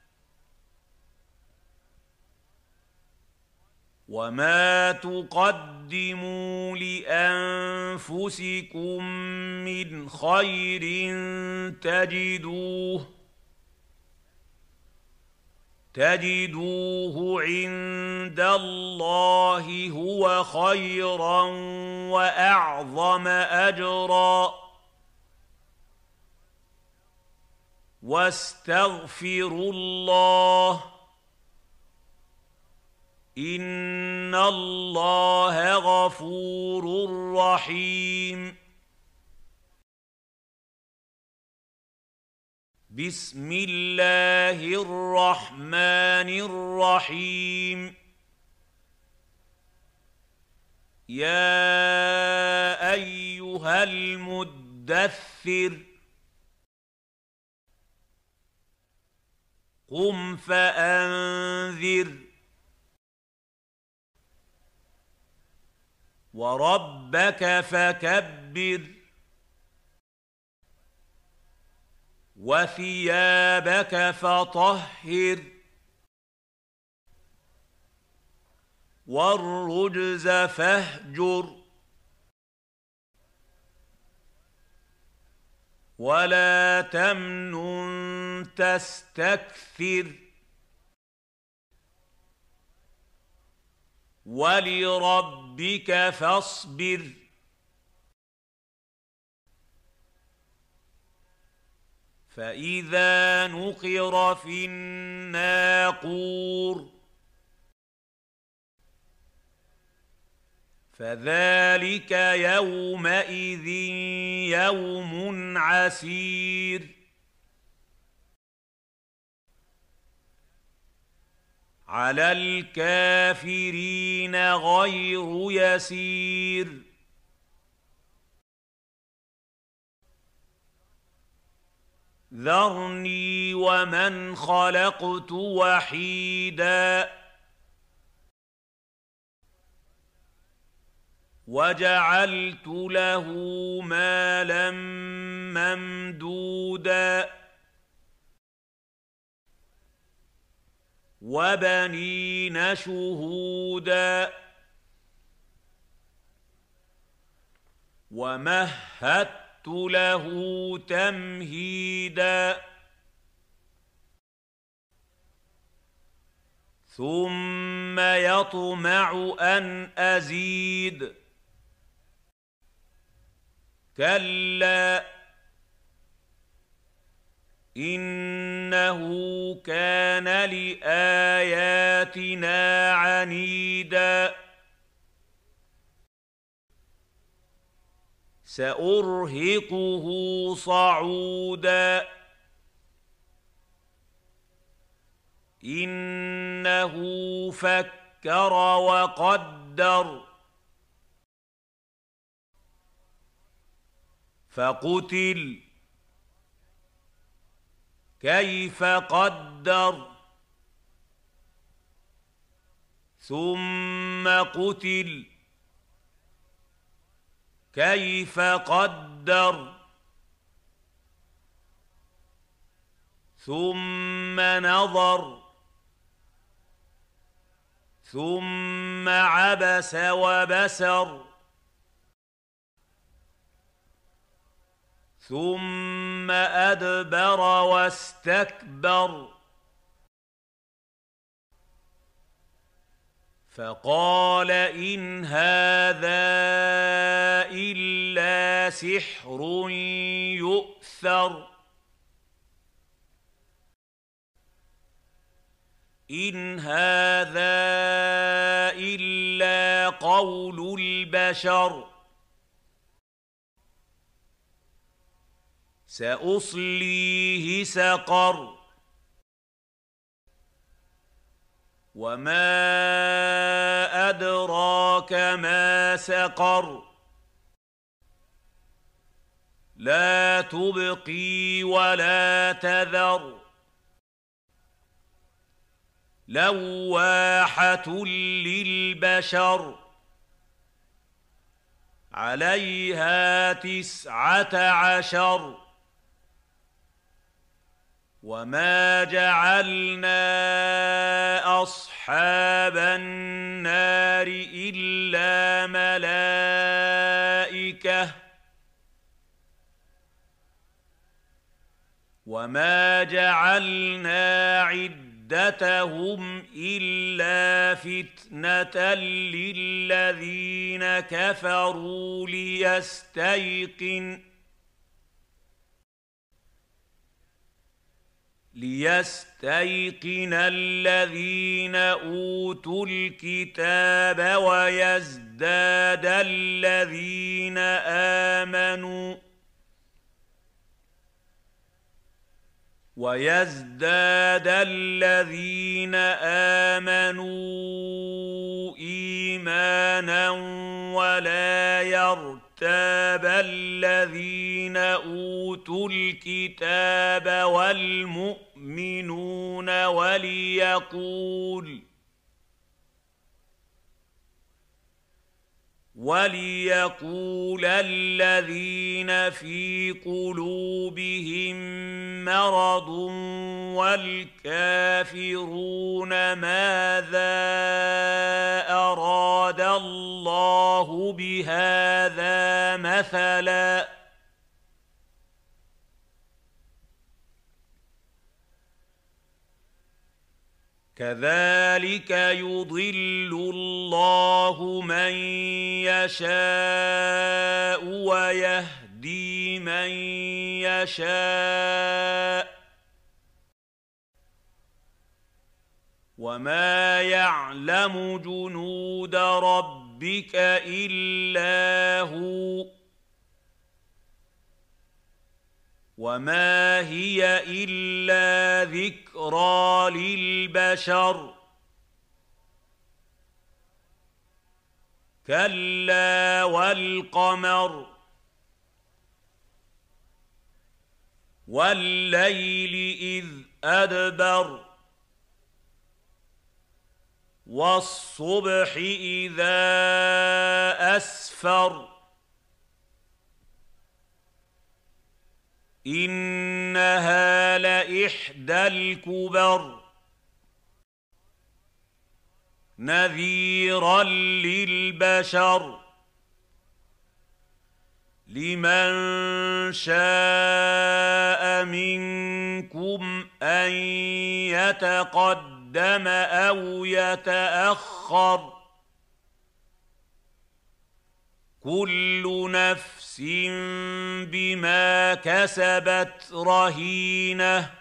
وما تقدموا لأنفسكم من خير تجدوه تجدوه عند الله هو خيرا وأعظم أجرا واستغفروا الله إن الله غفور رحيم. بسم الله الرحمن الرحيم. يا أيها المدثر قم فأنذر وربك فكبر وثيابك فطهر والرجز فاهجر ولا تمنن تستكثر ولربك فاصبر فإذا نقر في الناقور فذلك يومئذ يوم عسير على الكافرين غير يسير. ذرني ومن خلقت وحيدا وجعلت له مالا ممدودا وبنين شهودا ومهدت له تمهيدا ثم يطمع أن أزيد كلا إنه كان لآياتنا عنيدا سأرهقه صعودا إنه فكر وقدر فقتل كيف قدر ثم قتل كيف قدر ثم نظر ثم عبس وبسر ثم أدبر واستكبر فقال إن هذا إلا سحر يؤثر إن هذا إلا قول البشر سأصليه سقر وما أدراك ما سقر لا تبقي ولا تذر لواحة للبشر عليها تسعة عشر وما جعلنا أصحاب النار إلا ملائكة وما جعلنا عدتهم إلا فتنة للذين كفروا ليستيقن ليستيقن الذين أوتوا الكتاب ويزداد الذين آمنوا ويزداد الذين آمنوا إيمانا ولا يرتاب الذين أوتوا الكتاب والمؤمنون وليقول وليقول الذين في قلوبهم مرض والكافرون ماذا أراد الله بهذا مثلا كذلك يضل الله من يشاء ويهدي من يشاء وما يعلم جنود ربك إلا هو وما هي إلا ذكرى للبشر كلا والقمر والليل إذ أدبر والصبح إذا أسفر إنها لإحدى الكبر نذيرا للبشر لمن شاء منكم أن يتقدم أو يتأخر كل نفس بما كسبت رهينة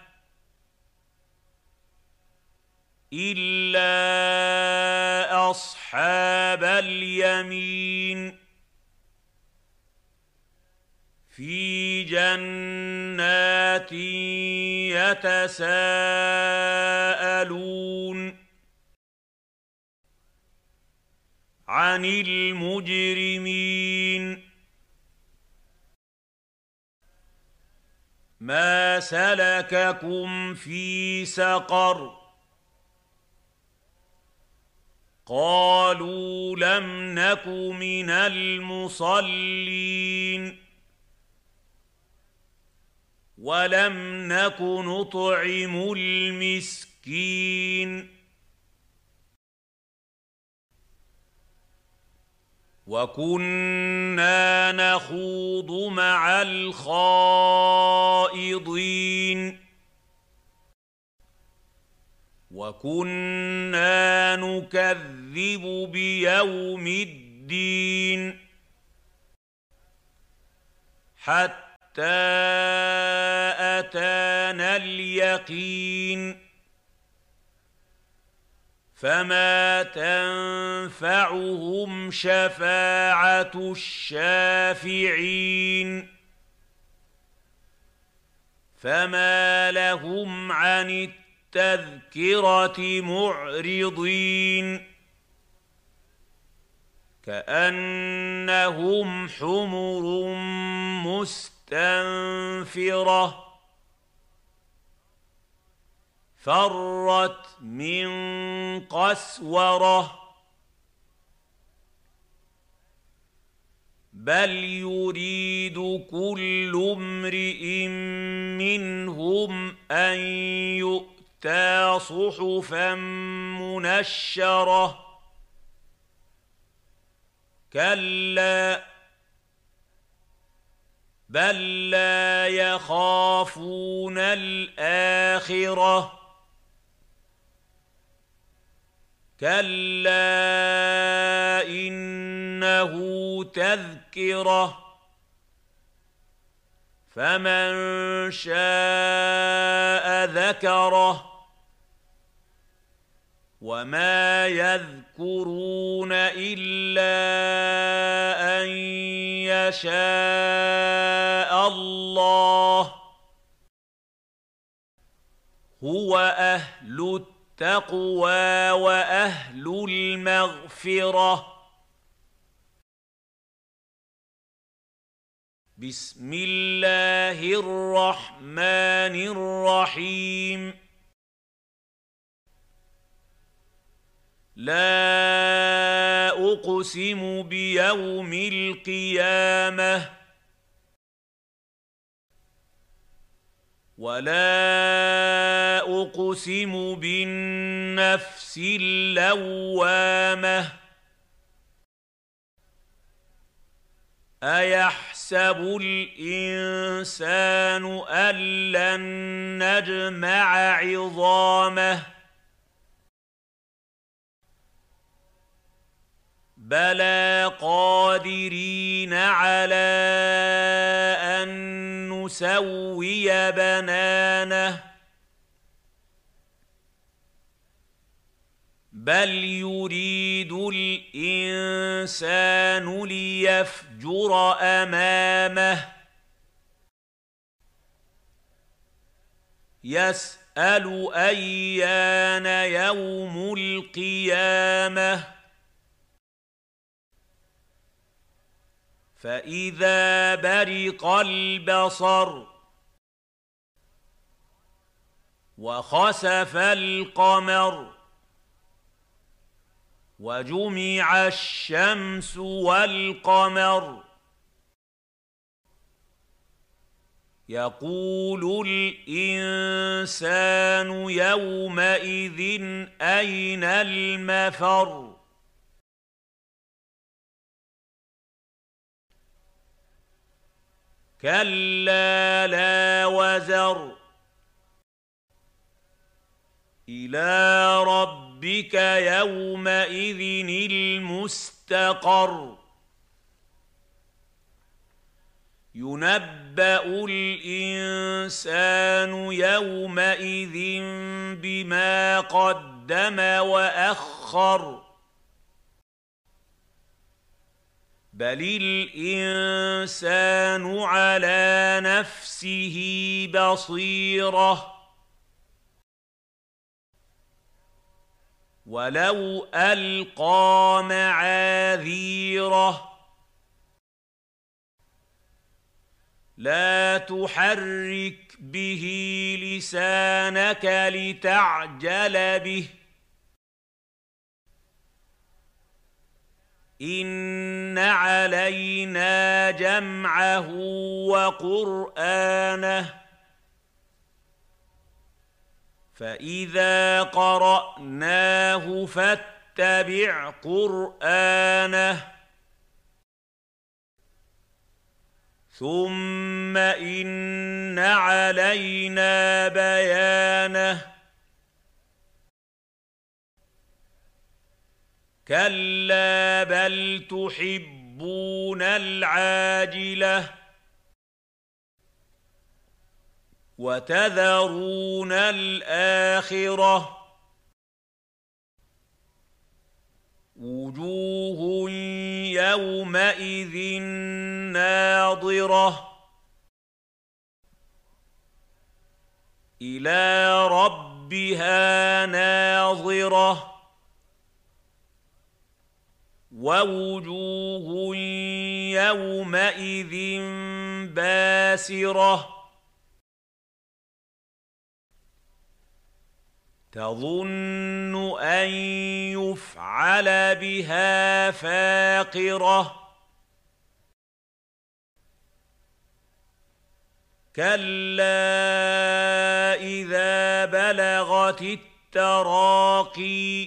إلا أصحاب اليمين في جنات يتساءلون عن المجرمين ما سلككم في سقر قالوا لم نك من المصلين ولم نك نطعم المسكين وكنا نخوض مع الخائضين وكنا نكذب بيوم الدين حتى أتانا اليقين فما تنفعهم شفاعة الشافعين فما لهم عن التذكرة معرضين كأنهم حمر مستنفرة فرت من قسورة بل يريد كل امرئ منهم أن يؤتى صحفا منشرة كلا بل لا يخافون الآخرة كلا إنه تذكرة فمن شاء ذكره وما يذكرون إلا أن يشاء الله هو أهل التقوى وأهل المغفرة بسم الله الرحمن الرحيم لا أقسم بيوم القيامة ولا أقسم بالنفس اللوامة أيحسب الإنسان أن لن نجمع عظامه بلى قادرين على أن نسوي بنانه بل يريد الإنسان ليفجر أمامه يسأل أيان يوم القيامة فإذا برق البصر وخسف القمر وجمع الشمس والقمر يقول الإنسان يومئذ أين المفر كلا لا وزر إلى ربك يومئذ المستقر ينبأ الإنسان يومئذ بما قدم وأخر بل الإنسان على نفسه بصيرة ولو ألقى معاذيره لا تحرك به لسانك لتعجل به إن علينا جمعه وقرآنه فإذا قرأناه فاتبع قرآنه ثم إن علينا بيانه كلا بل تحبون العاجلة وتذرون الآخرة وجوه يومئذ ناظرة إلى ربها ناظرة ووجوه يومئذ باسرة تظن أن يفعل بها فاقرة كلا إذا بلغت التراقي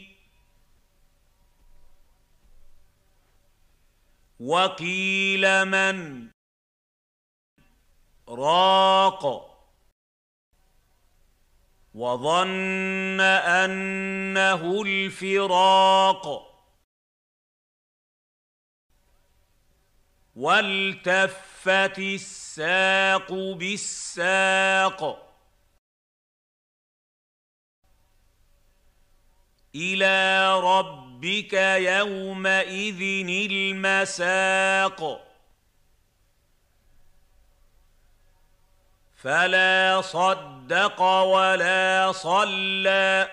وقيل من راق وظن أنه الفراق والتفت الساق بالساق إلى ربك يومئذ المساق فلا صدق ولا صلى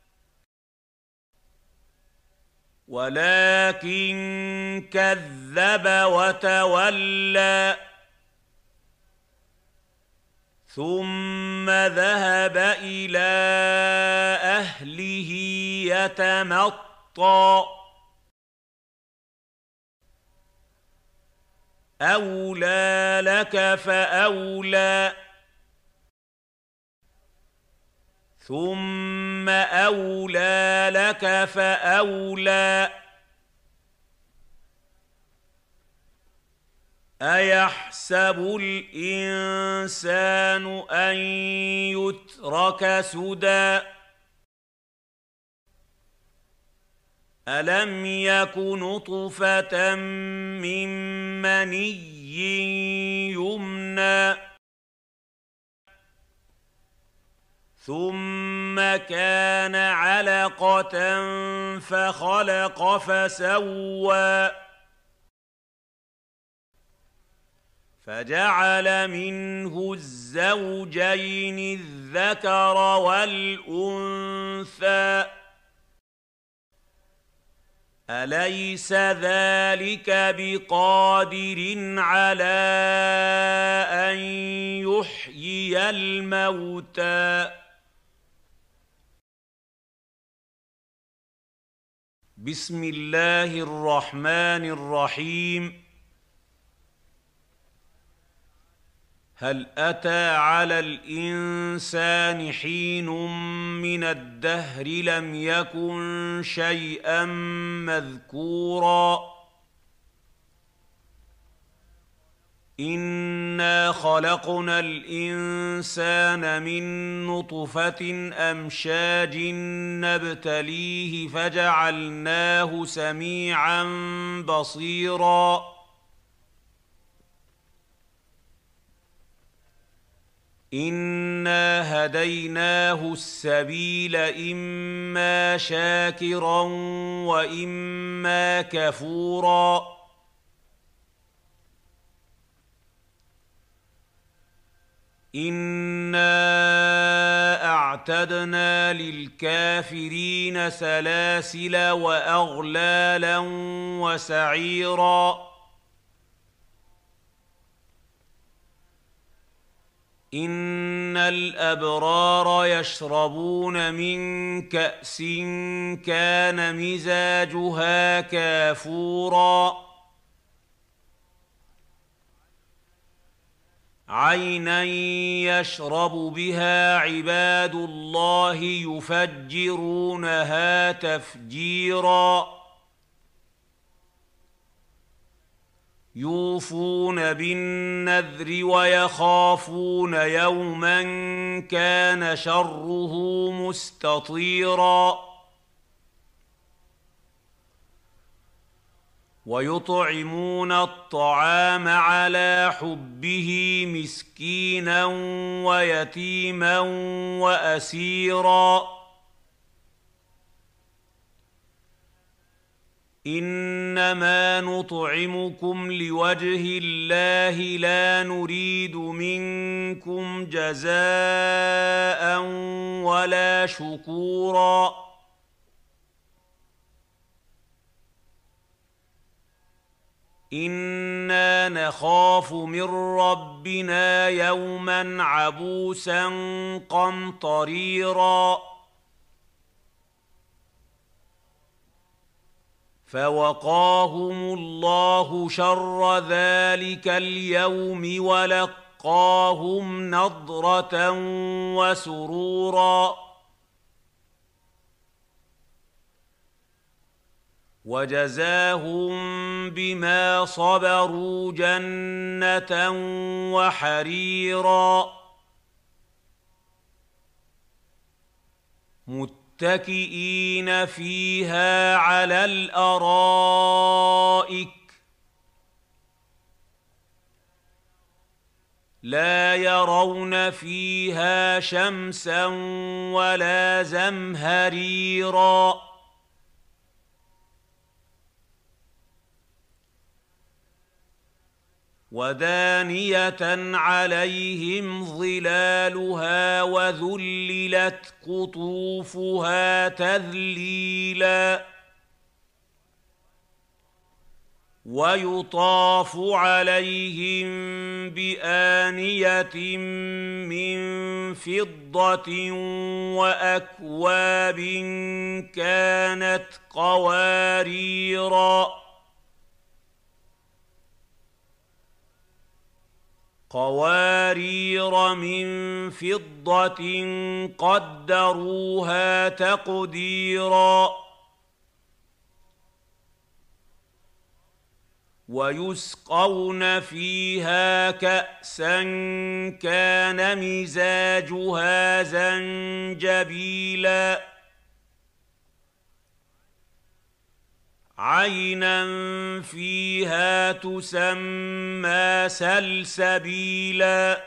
ولكن كذب وتولى ثم ذهب إلى أهله يتمطى أولى لك فأولى ثم أولى لك فأولى أيحسب الإنسان أن يترك سدى ألم يك نطفة من مني يمنى ثم كان علقة فخلق فسوى فجعل منه الزوجين الذكر والأنثى أليس ذلك بقادر على أن يحيي الموتى بسم الله الرحمن الرحيم هل أتى على الإنسان حين من الدهر لم يكن شيئا مذكورا إنا خلقنا الإنسان من نطفة أمشاج نبتليه فجعلناه سميعا بصيرا إنا هديناه السبيل إما شاكرا وإما كفورا إنا أعتدنا للكافرين سلاسل وأغلالا وسعيرا إن الأبرار يشربون من كأس كان مزاجها كافورا عينا يشرب بها عباد الله يفجرونها تفجيرا يوفون بالنذر ويخافون يوما كان شره مستطيرا ويطعمون الطعام على حبه مسكينا ويتيما وأسيرا إنما نطعمكم لوجه الله لا نريد منكم جزاء ولا شكورا إنا نخاف من ربنا يوما عبوسا قمطريرا فوقاهم الله شر ذلك اليوم ولقاهم نضرة وسرورا وجزاهم بما صبروا جنة وحريرا متكئين فيها على الأرائك لا يرون فيها شمسا ولا زمهريرا ودانية عليهم ظلالها وذللت قطوفها تذليلا ويطاف عليهم بآنية من فضة وأكواب كانت قواريرا قوارير من فضة قدروها تقديرا ويسقون فيها كأسا كان مزاجها زنجبيلا عينا فيها تسمى سلسبيلا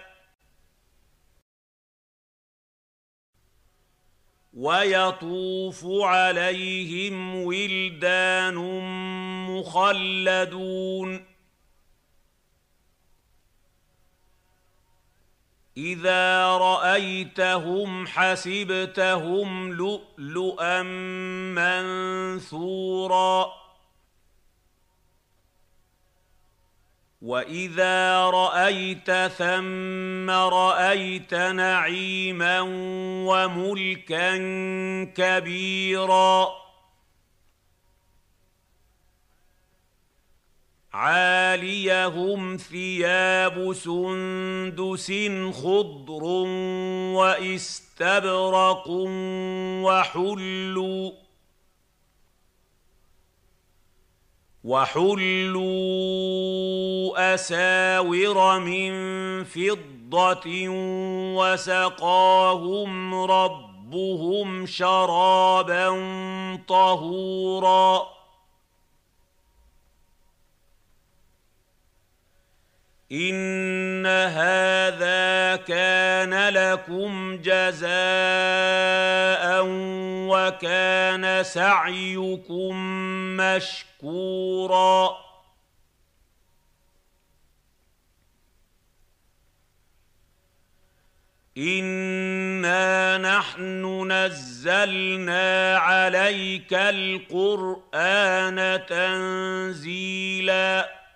ويطوف عليهم ولدان مخلدون إذا رأيتهم حسبتهم لؤلؤا منثورا وإذا رأيت ثم رأيت نعيما وملكا كبيرا عاليهم ثياب سندس خضر واستبرق وحلوا وحلوا أساور من فضة وسقاهم ربهم شرابا طهورا إن هذا كان لكم جزاء وكان سعيكم مشكورا إنا نحن نزلنا عليك القرآن تنزيلا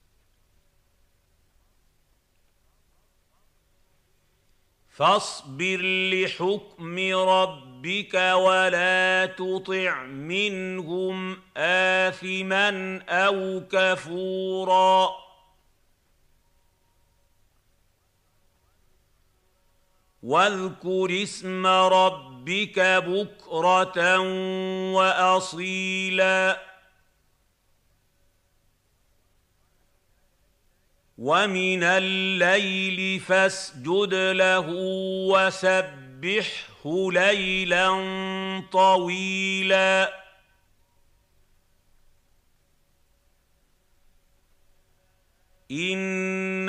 فاصبر لحكم ربك ولا تطع منهم آثما أو كفورا واذكر اسم ربك بكرة وأصيلا ومن الليل فاسجد له وسبحه ليلا طويلا إن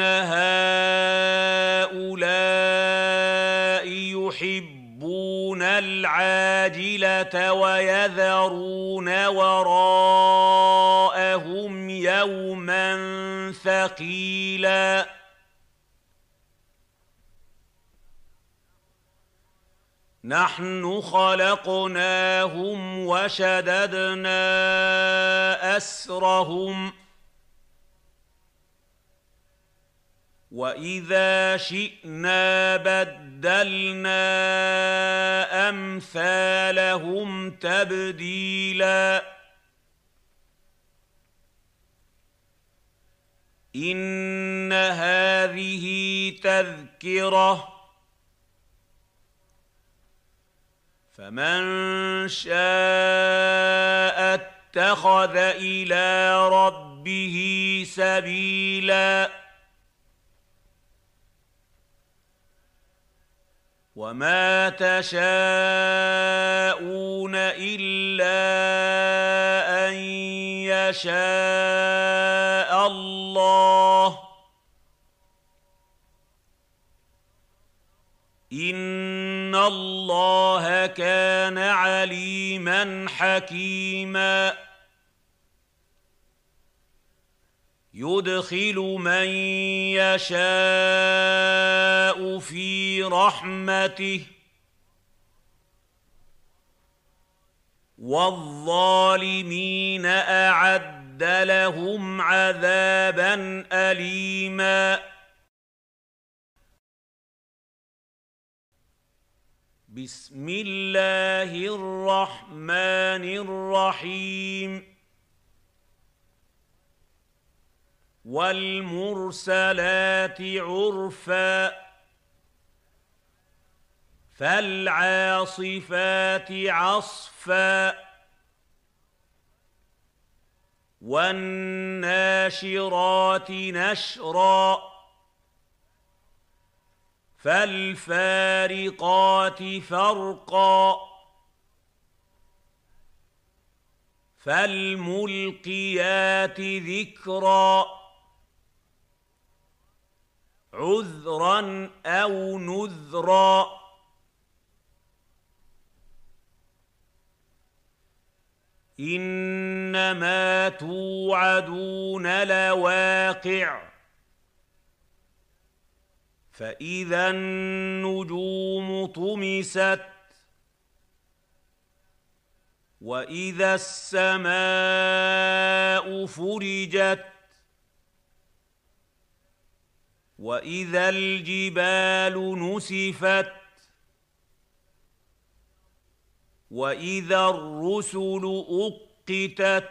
هؤلاء يحبون العاجلة ويذرون وراءهم يوما ثقيلا نحن خلقناهم وشددنا أسرهم وإذا شئنا بدلنا أمثالهم تبديلا إن هذه تذكرة فمن شاء اتخذ إلى ربه سبيلا وما تشاءون إلا أن يشاء الله إن الله كان عليما حكيما يدخل من يشاء في رحمته والظالمين أعد لهم عذابا أليما بسم الله الرحمن الرحيم والمرسلات عرفا فالعاصفات عصفا والناشرات نشرا فالفارقات فرقا فالملقيات ذكرا عذرا أو نذرا إنما توعدون لواقع فإذا النجوم طمست وإذا السماء فرجت وإذا الجبال نسفت وإذا الرسل أقتت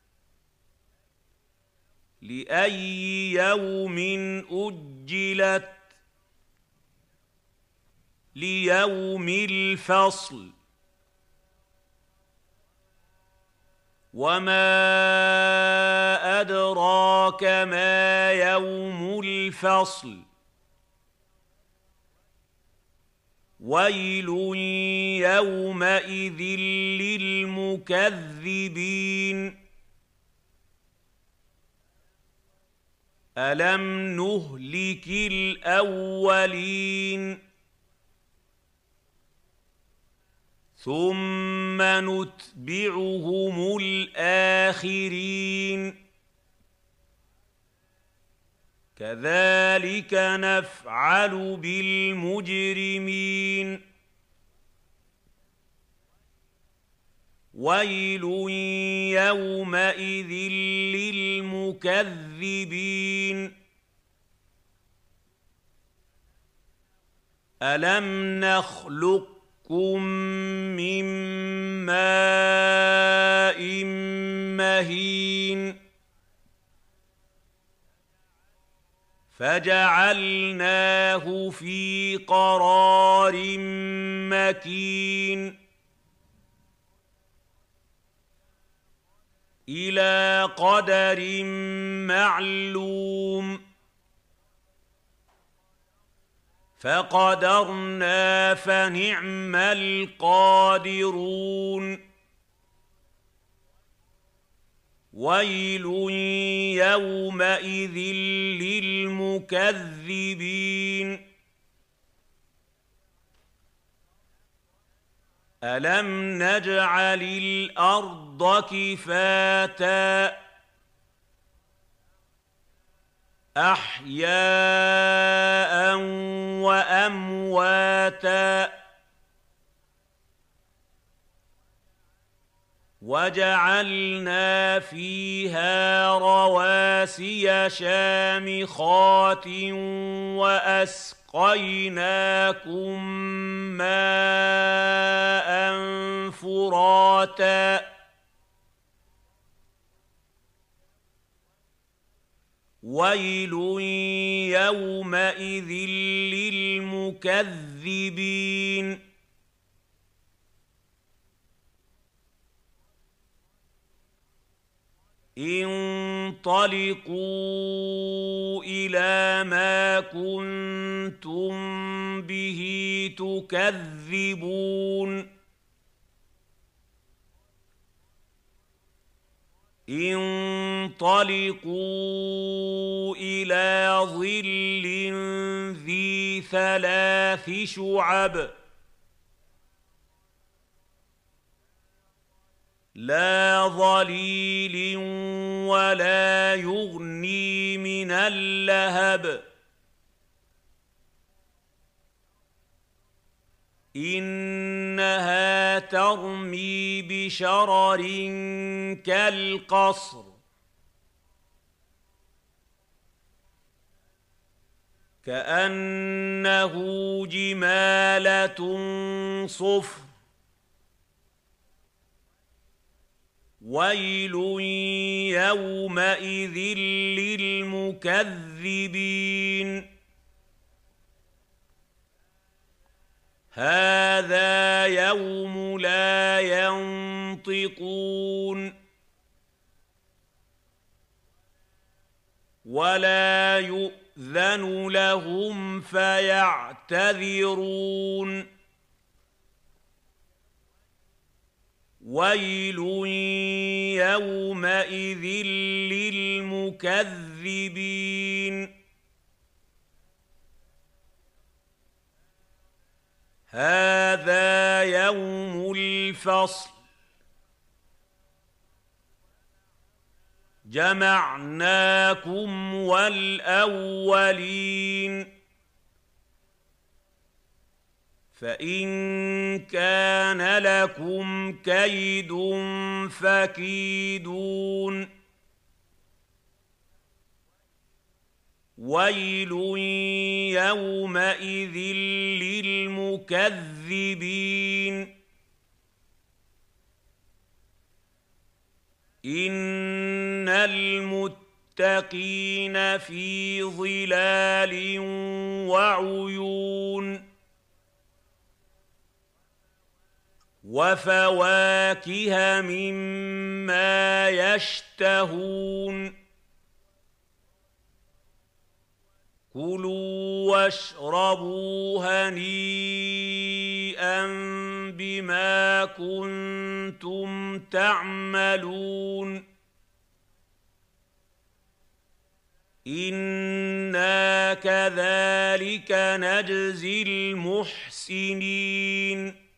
لأي يوم أجلت ليوم الفصل وما أدراك ما يوم الفصل ويل يومئذ للمكذبين ألم نهلك الأولين ثم نتبعهم الآخرين كذلك نفعل بالمجرمين ويل يومئذ للمكذبين ألم نخلقكم من ماء مهين فجعلناه في قرار مكين إلى قدر معلوم فقدرنا فنعم القادرون ويل يومئذ للمكذبين ألم نجعل الأرض كفاتا أحياء وأمواتا وجعلنا فيها رواسي شامخات وأسقيناكم ماء فراتا ويل يومئذ للمكذبين انطلقوا إلى ما كنتم به تكذبون انطلقوا إلى ظل ذي ثلاث شعب لا ظليل ولا يغني من اللهب إنها ترمي بشرر كالقصر كأنه جمالة صفر ويل يومئذ للمكذبين هذا يوم لا ينطقون ولا يؤذن لهم فيعتذرون ويل يومئذ للمكذبين هذا يوم الفصل جمعناكم والأولين فإن كان لكم كيد فكيدون ويل يومئذ للمكذبين إن المتقين في ظلال وعيون وفواكه مما يشتهون كلوا واشربوا هنيئا بما كنتم تعملون إنا كذلك نجزي المحسنين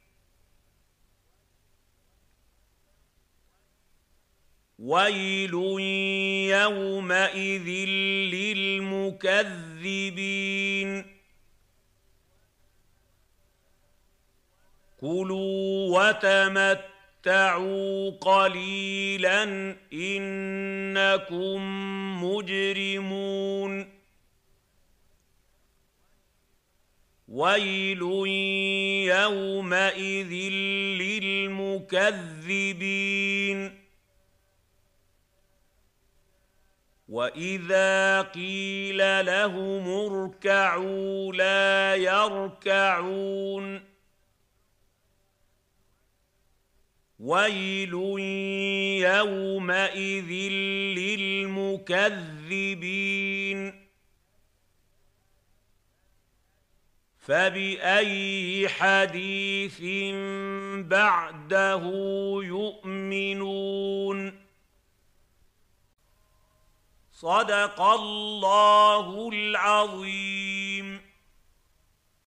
ويل يومئذ للمكذبين كلوا وتمتعوا قليلا إنكم مجرمون ويل يومئذ للمكذبين وإذا قيل لهم اركعوا لا يركعون ويل يومئذ للمكذبين فبأي حديث بعده يؤمنون صدق الله العظيم.